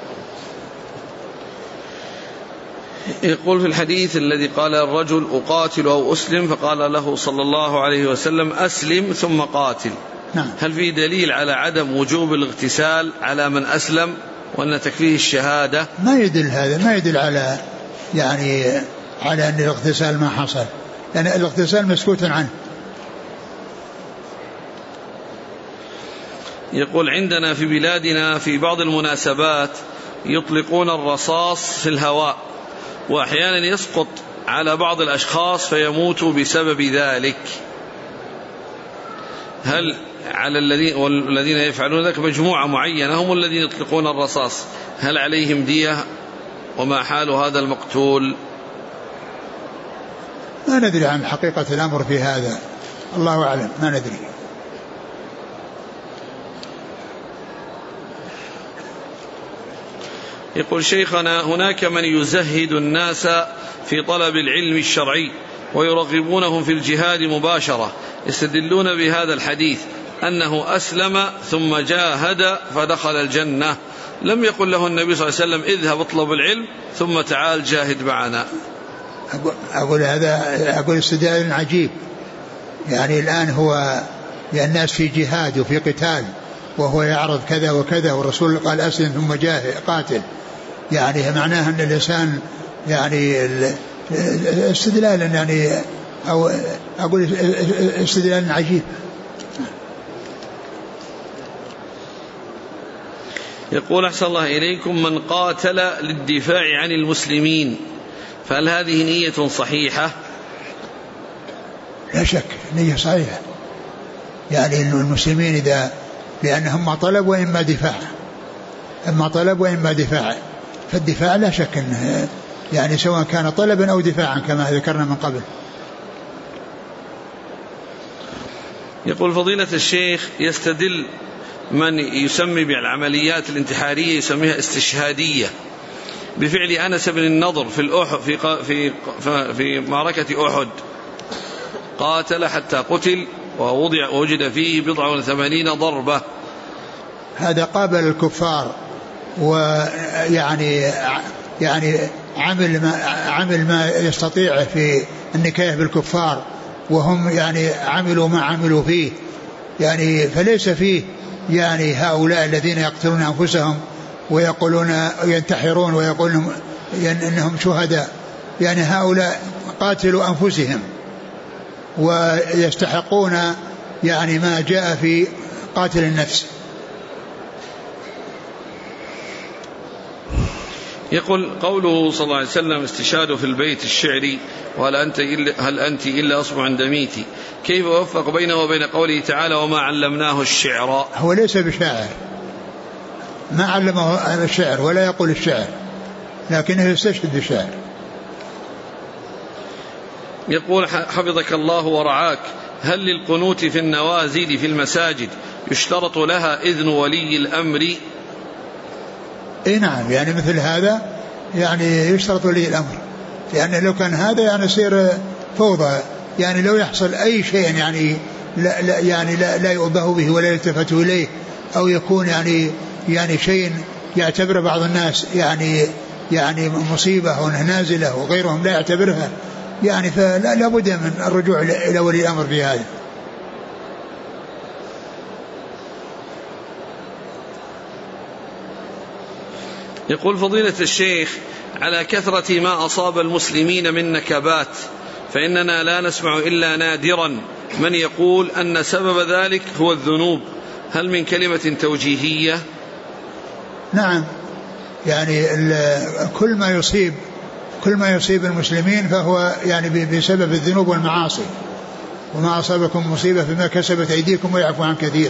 يقول في الحديث الذي قال الرجل أقاتل أو أسلم، فقال له صلى الله عليه وسلم أسلم ثم قاتل.
نعم.
هل في دليل على عدم وجوب الاغتسال على من أسلم وأن تكفيه الشهادة؟
ما يدل هذا، ما يدل على يعني على أن الاغتسال ما حصل، يعني الاغتسال مسكوت عنه.
يقول عندنا في بلادنا في بعض المناسبات يطلقون الرصاص في الهواء، وأحيانا يسقط على بعض الأشخاص فيموتوا بسبب ذلك. هل على الذين يفعلون ذلك مجموعة معينة هم الذين يطلقون الرصاص، هل عليهم دية؟ وما حال هذا المقتول؟
ما ندري عن حقيقة الأمر في هذا، الله أعلم، ما ندري.
يقول شيخنا هناك من يزهد الناس في طلب العلم الشرعي ويرغبونهم في الجهاد مباشرة، يستدلون بهذا الحديث أنه أسلم ثم جاهد فدخل الجنة، لم يقل له النبي صلى الله عليه وسلم اذهب اطلب العلم ثم تعال جاهد معنا.
أقول استدلال عجيب، يعني الآن هو الناس في جهاد وفي قتال وهو يعرض كذا وكذا، والرسول قال أسلم ثم جاهد قاتل، يعني معناها أن الإنسان يعني استدلال يعني أو أقول استدلال عجيب.
يقول أحسن الله إليكم من قاتل للدفاع عن المسلمين فهل هذه نية صحيحة؟
لا شك نية صحيحة، يعني المسلمين إذا لأنهم ما طلب وإما دفاع، إما طلب وإما دفاع، فالدفاع لا شك أنه يعني سواء كان طلبا أو دفاعا كما ذكرنا من قبل.
يقول فضيلة الشيخ يستدل من يسمي بالعمليات الانتحارية يسميها استشهادية بفعل أنس بن النضر في معركة أحد، قاتل حتى قتل ووجد فيه 80 ضربة.
هذا قابل الكفار ويعني عمل ما يستطيع في النكاية بالكفار، وهم يعني عملوا ما عملوا فيه، يعني فليس فيه يعني هؤلاء الذين يقتلون أنفسهم ويقولون ينتحرون ويقولون إنهم شهداء، يعني هؤلاء قاتلوا أنفسهم ويستحقون يعني ما جاء في قاتل النفس.
يقول قوله صلى الله عليه وسلم استشهاد في البيت الشعري وهل أنت إلا أصبع دميتي، كيف وفق بينه وبين قوله تعالى وما علمناه الشعر؟
هو ليس بشاعر، ما علمه الشعر ولا يقول الشعر، لكنه يستشهد بالشعر.
يقول حفظك الله ورعاك هل للقنوت في النوازل في المساجد يشترط لها إذن ولي الأمر؟
اي نعم، يعني مثل هذا يعني يشترط ولي الأمر، يعني لو كان هذا يعني يصير فوضى، يعني لو يحصل أي شيء يعني لا يؤبه به ولا يلتفت إليه، أو يكون يعني شيء يعتبر بعض الناس يعني مصيبة ونازلة وغيرهم لا يعتبرها، يعني فلا بد من الرجوع إلى ولي الأمر في هذا.
يقول فضيلة الشيخ على كثرة ما أصاب المسلمين من نكبات فإننا لا نسمع إلا نادرا من يقول أن سبب ذلك هو الذنوب، هل من كلمة توجيهية؟
نعم، يعني كل ما يصيب المسلمين فهو يعني بسبب الذنوب والمعاصي، وما أصابكم مصيبة فيما كسبت أيديكم ويعفو عن كثير،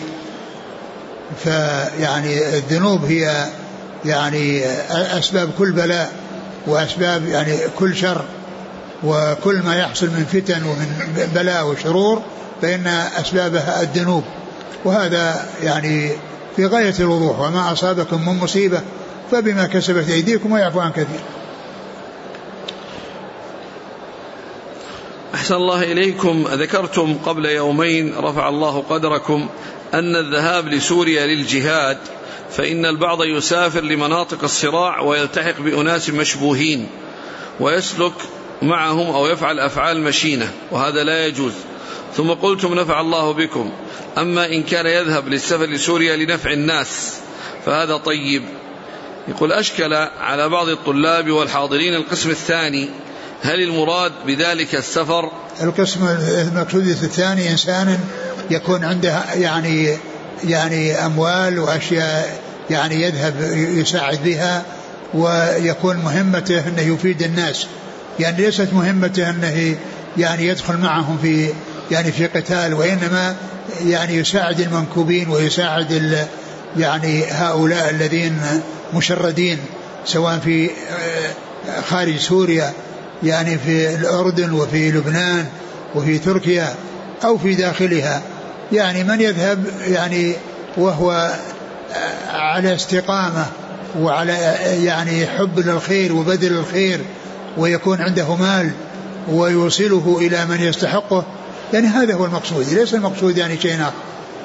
فيعني الذنوب هي يعني أسباب كل بلاء وأسباب يعني كل شر، وكل ما يحصل من فتن ومن بلاء وشرور فإن أسبابها الذنوب، وهذا يعني في غاية الوضوح، وما أصابكم من مصيبة فبما كسبت أيديكم ويعفو عن كثير.
أحسن الله إليكم، ذكرتم قبل يومين رفع الله قدركم أن الذهاب لسوريا للجهاد فإن البعض يسافر لمناطق الصراع ويلتحق بأناس مشبوهين ويسلك معهم أو يفعل أفعال مشينة، وهذا لا يجوز، ثم قلتم نفع الله بكم، أما إن كان يذهب للسفر لسوريا لنفع الناس فهذا طيب. يقول أشكل على بعض الطلاب والحاضرين القسم الثاني، هل المراد بذلك السفر؟
القسم المقصود الثاني إنسان يكون عنده يعني أموال وأشياء يعني يذهب يساعد بها، ويكون مهمته أنه يفيد الناس، يعني ليست مهمته أنه يعني يدخل معهم في قتال، وإنما يعني يساعد المنكوبين ويساعد يعني هؤلاء الذين مشردين سواء في خارج سوريا، يعني في الأردن وفي لبنان وفي تركيا أو في داخلها. يعني من يذهب يعني وهو على استقامة وعلى يعني حب للخير وبذل الخير، ويكون عنده مال ويوصله إلى من يستحقه، يعني هذا هو المقصود، ليس المقصود يعني شيء آخر.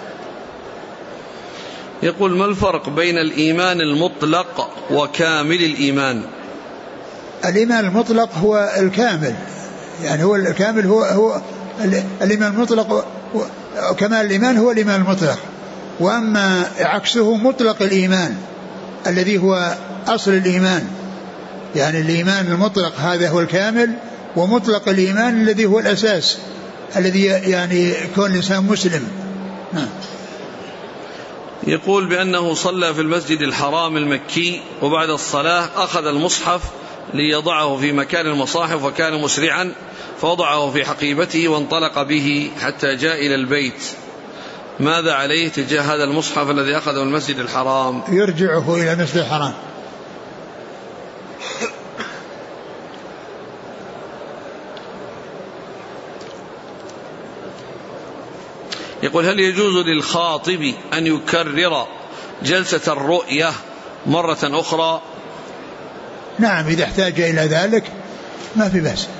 يقول: ما الفرق بين الإيمان المطلق وكامل الإيمان؟
الإيمان المطلق هو الكامل، يعني هو الكامل هو الإيمان المطلق، كمال الإيمان هو الإيمان المطلق. وأما عكسه مطلق الإيمان الذي هو أصل الإيمان، يعني الإيمان المطلق هذا هو الكامل، ومطلق الإيمان الذي هو الأساس الذي يعني كون الإنسان مسلم.
يقول بأنه صلى في المسجد الحرام المكي، وبعد الصلاة أخذ المصحف ليضعه في مكان المصاحف، وكان مسرعا فوضعه في حقيبته وانطلق به حتى جاء إلى البيت. ماذا عليه تجاه هذا المصحف الذي أخذه المسجد الحرام؟
يرجعه إلى المسجد الحرام.
يقول: هل يجوز للخاطب أن يكرر جلسة الرؤية مرة أخرى؟
نعم، إذا احتاج إلى ذلك ما في بأس.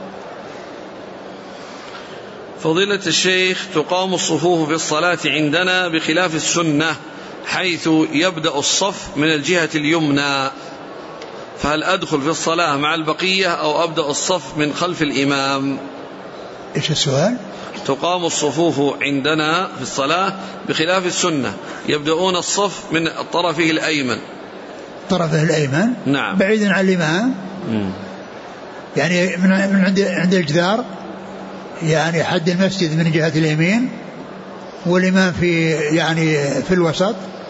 فضيلة الشيخ، تقام الصفوف في الصلاة عندنا بخلاف السنة، حيث يبدأ الصف من الجهة اليمنى، فهل أدخل في الصلاة مع البقية أو أبدأ الصف من خلف الإمام؟
إيش السؤال؟
تقام الصفوف عندنا في الصلاة بخلاف السنة، يبدأون الصف من طرفه الأيمن.
طرفه الأيمن؟
نعم.
بعيدا عن الإمام. يعني من عند الجدار، يعني حد المسجد من جهة اليمين، والإمام في الوسط،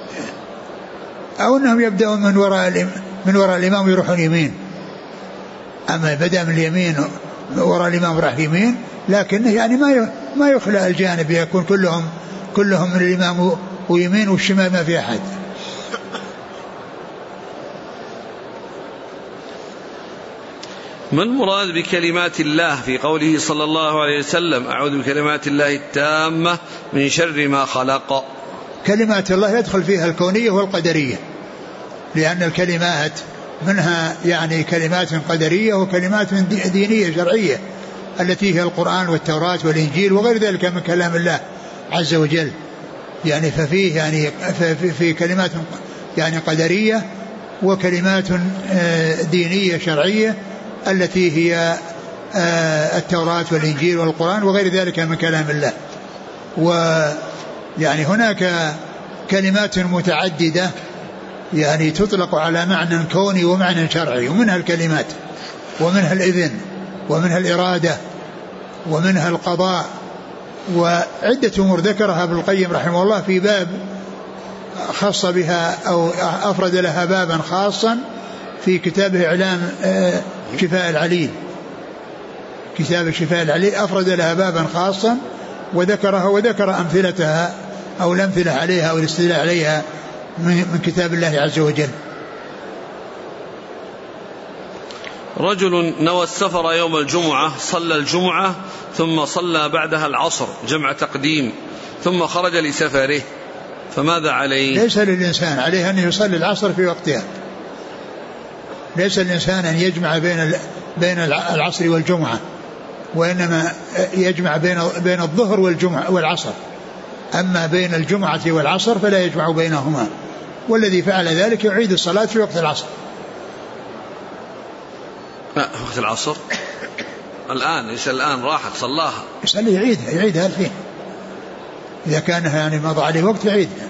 أو أنهم يبدأون من وراء الإمام ويروحون يمين. أما بدأ من اليمين وراء الإمام راح يمين، لكن يعني ما يخلى الجانب، يكون كلهم من الإمام ويمين، والشمال ما في أحد.
ما المراد بكلمات الله في قوله صلى الله عليه وسلم: أعوذ بكلمات الله التامة من شر ما خلق؟
كلمات الله يدخل فيها الكونية والقدرية، لأن الكلمات منها يعني كلمات قدرية وكلمات دينية شرعية، التي هي القرآن والتوراة والإنجيل وغير ذلك من كلام الله عز وجل. يعني ففيه يعني في كلمات يعني قدرية وكلمات دينية شرعية، التي هي التوراة والإنجيل والقرآن وغير ذلك من كلام الله. ويعني هناك كلمات متعددة يعني تطلق على معنى كوني ومعنى شرعي، ومنها الكلمات ومنها الإذن ومنها الإرادة ومنها القضاء، وعدة أمور ذكرها ابن القيم رحمه الله في باب خاص بها أو أفرد لها بابا خاصا في كتابه إعلام شفاء العليل. كتاب شفاء العليل أفرد لها بابا خاصا وذكرها، وذكر أمثلتها أو الأمثلة عليها أو الاستدلال عليها من كتاب الله عز وجل.
رجل نوى السفر يوم الجمعة، صلى الجمعة ثم صلى بعدها العصر جمع تقديم، ثم خرج لسفره، فماذا عليه؟
ليس للإنسان عليه أن يصلي العصر في وقتها، ليس الإنسان أن يجمع بين العصر والجمعة، وإنما يجمع بين الظهر والجمعة والعصر. أما بين الجمعة والعصر فلا يجمع بينهما، والذي فعل ذلك يعيد الصلاة في وقت العصر.
لا، وقت العصر الآن، إيش الآن راحت صلاها،
يصلي يعيدها الحين، إذا كان يعني مضى عليه وقت يعيدها.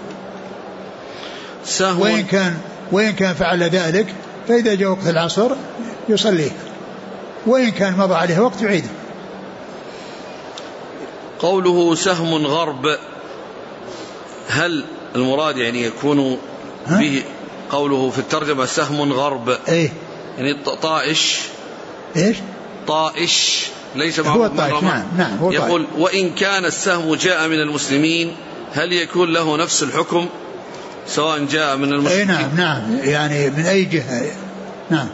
وإن كان فعل ذلك فإذا جاء وقت العصر يصليه، وإن كان مضى عليه وقت يعيده.
قوله سهم غرب، هل المراد يعني يكون به قوله في الترجمة سهم غرب؟
إيه؟
يعني طائش.
إيش؟
طائش ليس
هو الطائش. نعم هو
يقول
طائش.
وإن كان السهم جاء من المسلمين هل يكون له نفس الحكم سواء جاء من المسلمين؟
أي نعم يعني من أي جهة. نعم.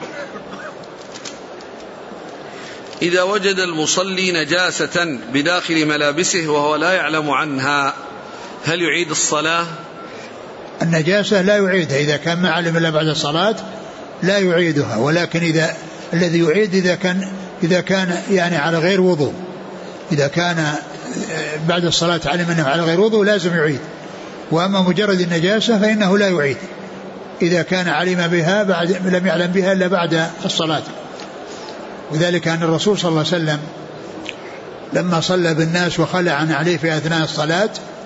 إذا وجد المصلي نجاسة بداخل ملابسه وهو لا يعلم عنها هل يعيد الصلاة؟
النجاسة لا يعيدها إذا كان ما علم إلا بعد الصلاة لا يعيدها، ولكن الذي يعيد إذا كان يعني على غير وضوء، إذا كان بعد الصلاة علم أنه على غير وضوء لازم يعيد. وأما مجرد النجاسة فإنه لا يعيد إذا كان علم بها لم يعلم بها إلا بعد الصلاة. وذلك أن الرسول صلى الله عليه وسلم لما صلى بالناس وخلع عليه في أثناء الصلاة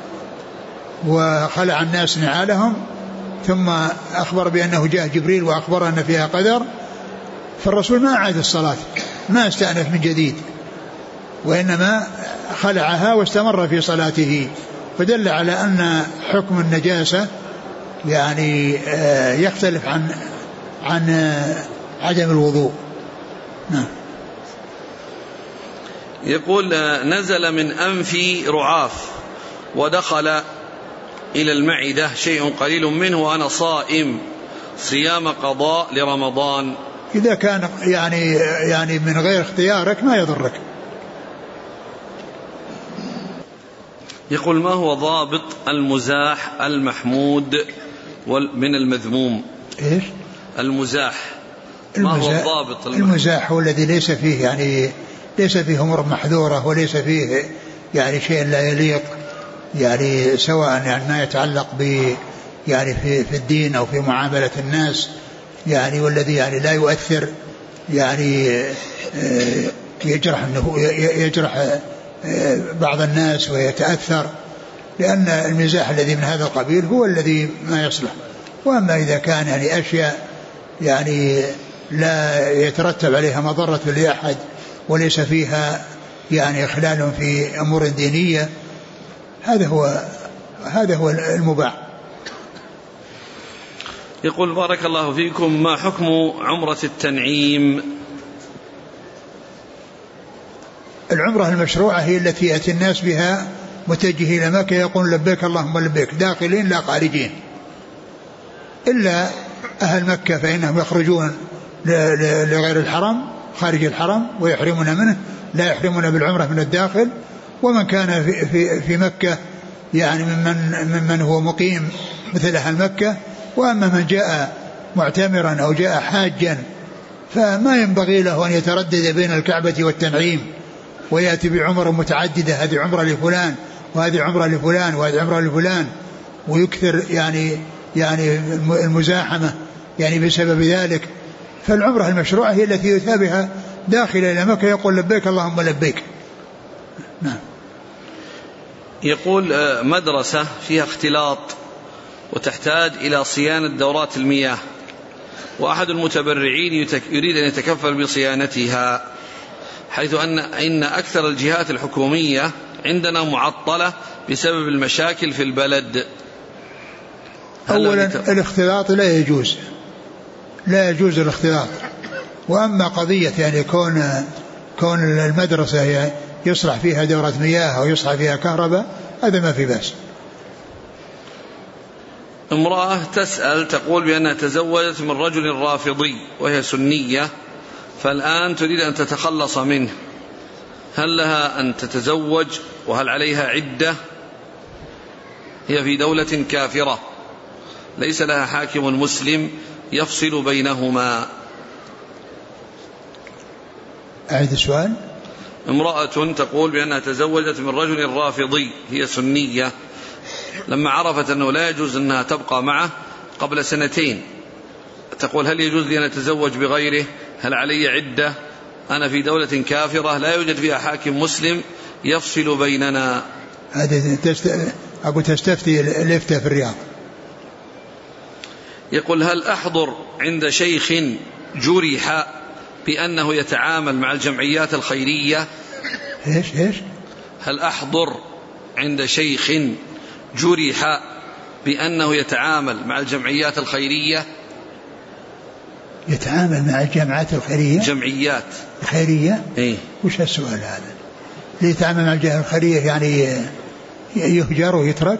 وخلع الناس نعالهم ثم أخبر بأنه جاء جبريل وأخبر أن فيها قدر، فالرسول ما أعاد الصلاة، ما استأنف من جديد، وإنما خلعها واستمر في صلاته، فدل على أن حكم النجاسة يعني يختلف عن عدم الوضوء. نعم.
يقول نزل من أنفي رعاف ودخل إلى المعدة شيء قليل منه وأنا صائم، صيام قضاء لرمضان.
إذا كان يعني من غير اختيارك ما يضرك.
يقول ما هو ضابط المزاح المحمود من المذموم؟
إيش؟
المزاح ما هو الضابط؟
المزاح هو الذي ليس فيه أمور محذورة وليس فيه يعني شيء لا يليق، يعني سواء يعني ما يتعلق يعني في الدين أو في معاملة الناس، يعني والذي يعني لا يؤثر يعني يجرح بعض الناس ويتأثر، لأن المزاح الذي من هذا القبيل هو الذي ما يصلح. وأما إذا كان يعني أشياء يعني لا يترتب عليها مضرة لأحد وليس فيها يعني إخلال في أمور دينية، هذا هو المباح.
يقول بارك الله فيكم ما حكم عمرة التنعيم؟
العمرة المشروعة هي التي يأتي الناس بها متجهين إلى مكة يقول لبيك اللهم لبيك، داخلين لا خارجين، إلا أهل مكة فإنهم يخرجون لغير الحرم خارج الحرم ويحرمون منه، لا يحرمون بالعمرة من الداخل. ومن كان في مكة يعني ممن هو مقيم مثل أهل مكة. وأما من جاء معتمرا أو جاء حاجا فما ينبغي له أن يتردد بين الكعبة والتنعيم ويأتي بعمر متعددة، هذه عمرة لفلان وهذه عمرة لفلان وهذه عمرة لفلان، ويكثر يعني المزاحمة يعني بسبب ذلك. فالعمرة المشروعة هي التي يتابعها داخل إلى مكة يقول لبيك اللهم لبيك. نعم.
يقول مدرسة فيها اختلاط وتحتاج إلى صيانة دورات المياه، وأحد المتبرعين يريد أن يتكفل بصيانتها، حيث أن أكثر الجهات الحكومية عندنا معطلة بسبب المشاكل في البلد.
أولا الاختلاط لا يجوز الاختلاط. وأما قضية يعني كون المدرسة يصلح فيها دورة مياه أو يصلح فيها كهرباء هذا ما في بأس.
امرأة تسأل تقول بأنها تزوجت من رجل رافضي وهي سنية، فالآن تريد أن تتخلص منه، هل لها أن تتزوج وهل عليها عدة؟ هي في دولة كافرة ليس لها حاكم مسلم يفصل بينهما.
أعيد السؤال.
امرأة تقول بأنها تزوجت من رجل رافضي، هي سنية، لما عرفت أنه لا يجوز أنها تبقى معه قبل 2 تقول هل يجوز لي أن أتزوج بغيره؟ هل علي عدة؟ أنا في دولة كافرة لا يوجد فيها حاكم مسلم يفصل بيننا.
هذه أقول تستفتي الإفتاء في الرياض.
يقول هل أحضر عند شيخ جرح بأنه يتعامل مع الجمعيات الخيرية؟
إيش؟
هل أحضر عند شيخ جرح بأنه يتعامل مع الجمعيات الخيرية؟
يتعامل مع الجمعيات الخيرية؟
جمعيات
الخيرية؟
إيه؟
وش السؤال هذا؟ اللي يتعامل مع الجمعيات الخيرية يعني يهجر ويترك؟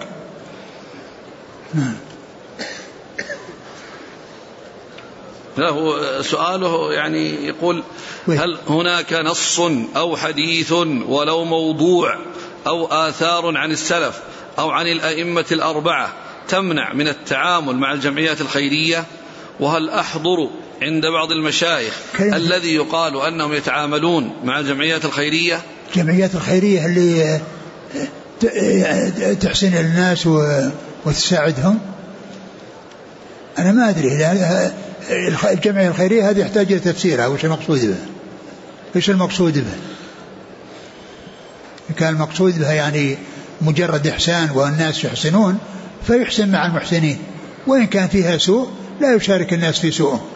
لا، هو سؤاله يعني يقول هل هناك نص أو حديث ولو موضوع أو آثار عن السلف أو عن الأئمة الأربعة تمنع من التعامل مع الجمعيات الخيرية؟ وهل أحضر عند بعض المشايخ الذي يقال أنهم يتعاملون مع الجمعيات الخيرية؟
الجمعيات الخيرية اللي تحسن الناس وتساعدهم؟ أنا ما أدري. الجمعية الخيرية هذه يحتاج إلى تفسيرها. وش المقصود بها؟ إيش المقصود بها؟ كان المقصود بها يعني مجرد إحسان والناس يحسنون فيحسن مع المحسنين، وإن كان فيها سوء لا يشارك الناس في سوء.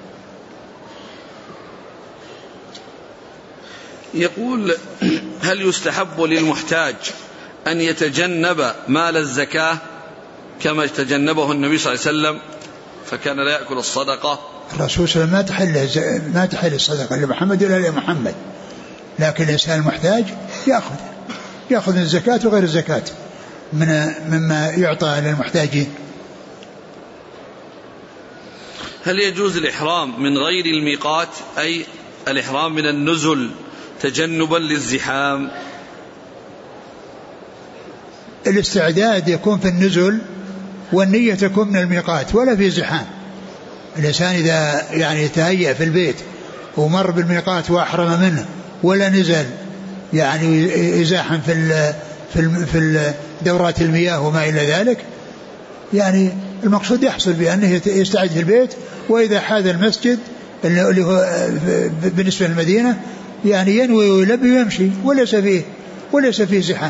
يقول هل يستحب للمحتاج أن يتجنب مال الزكاة كما تجنبه النبي صلى الله عليه وسلم فكان لا يأكل الصدقة؟
الرسول صلى الله عليه وسلم ما تحل الصدقة لمحمد ولا لمحمد، لكن الإنسان المحتاج يأخذ من الزكاة وغير الزكاة مما يعطى للمحتاجين.
هل يجوز الإحرام من غير الميقات أي الإحرام من النزل تجنبا للزحام؟
الاستعداد يكون في النزل والنية تكون من الميقات ولا في زحام. الإنسان إذا يعني تهيأ في البيت ومر بالميقات وأحرم منه ولا نزل يعني يزاحم في دورات المياه وما إلى ذلك، يعني المقصود يحصل بأنه يستعد في البيت، وإذا حاذ المسجد اللي هو بالنسبة للمدينة يعني ينوي ويلبي ويمشي وليس فيه زحام.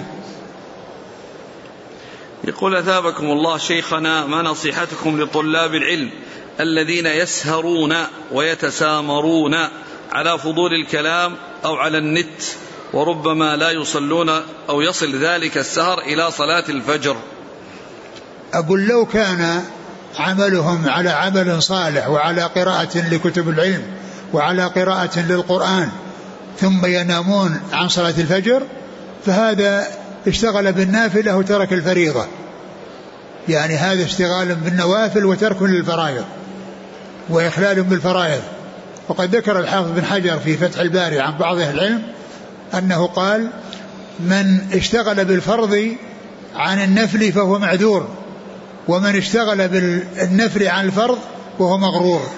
يقول أثابكم الله شيخنا، ما نصيحتكم لطلاب العلم الذين يسهرون ويتسامرون على فضول الكلام أو على النت وربما لا يصلون أو يصل ذلك السهر إلى صلاة الفجر؟
أقول لو كان عملهم على عمل صالح وعلى قراءة لكتب العلم وعلى قراءة للقرآن ثم ينامون عن صلاة الفجر فهذا اشتغل بالنافلة وترك الفريضة، يعني هذا اشتغال بالنوافل وترك للفرائض وإخلال بالفرائض. وقد ذكر الحافظ بن حجر في فتح الباري عن بعض أهل العلم أنه قال من اشتغل بالفرض عن النفل فهو معذور، ومن اشتغل بالنفل عن الفرض وهو مغرور.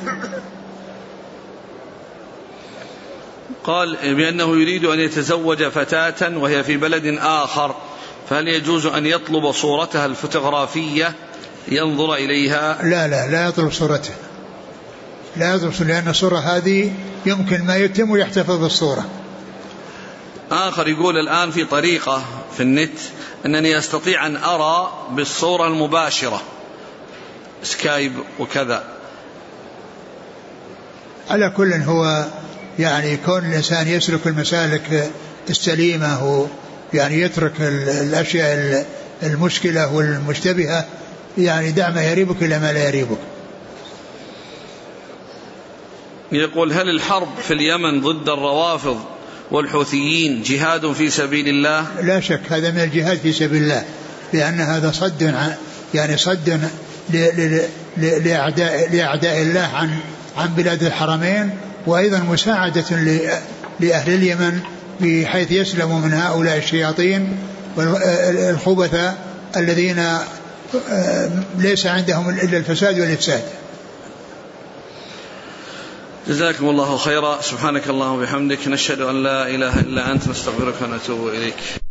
قال بأنه يريد أن يتزوج فتاة وهي في بلد آخر، فهل يجوز أن يطلب صورتها الفوتوغرافية ينظر إليها؟
لا يطلب صورتها، لا يطلب، لأن الصورة هذه يمكن ما يتم ويحتفظ بالصورة.
آخر يقول الآن في طريقة في النت أنني أستطيع أن أرى بالصورة المباشرة سكايب وكذا.
على كل هو يعني كون الإنسان يسلك المسالك السليمة يعني يترك الأشياء المشكلة والمشتبهة، يعني دع ما يريبك إلى ما لا يريبك.
يقول هل الحرب في اليمن ضد الروافض والحوثيين جهاد في سبيل الله؟
لا شك هذا من الجهاد في سبيل الله، لأن هذا صد لأعداء الله عن بلاد الحرمين، وأيضا مساعدة لأهل اليمن بحيث يسلموا من هؤلاء الشياطين والخبثة الذين ليس عندهم إلا الفساد والإفساد.
جزاكم الله خيرا. سبحانك اللهم وبحمدك، نشهد أن لا إله إلا أنت، نستغفرك ونتوب إليك.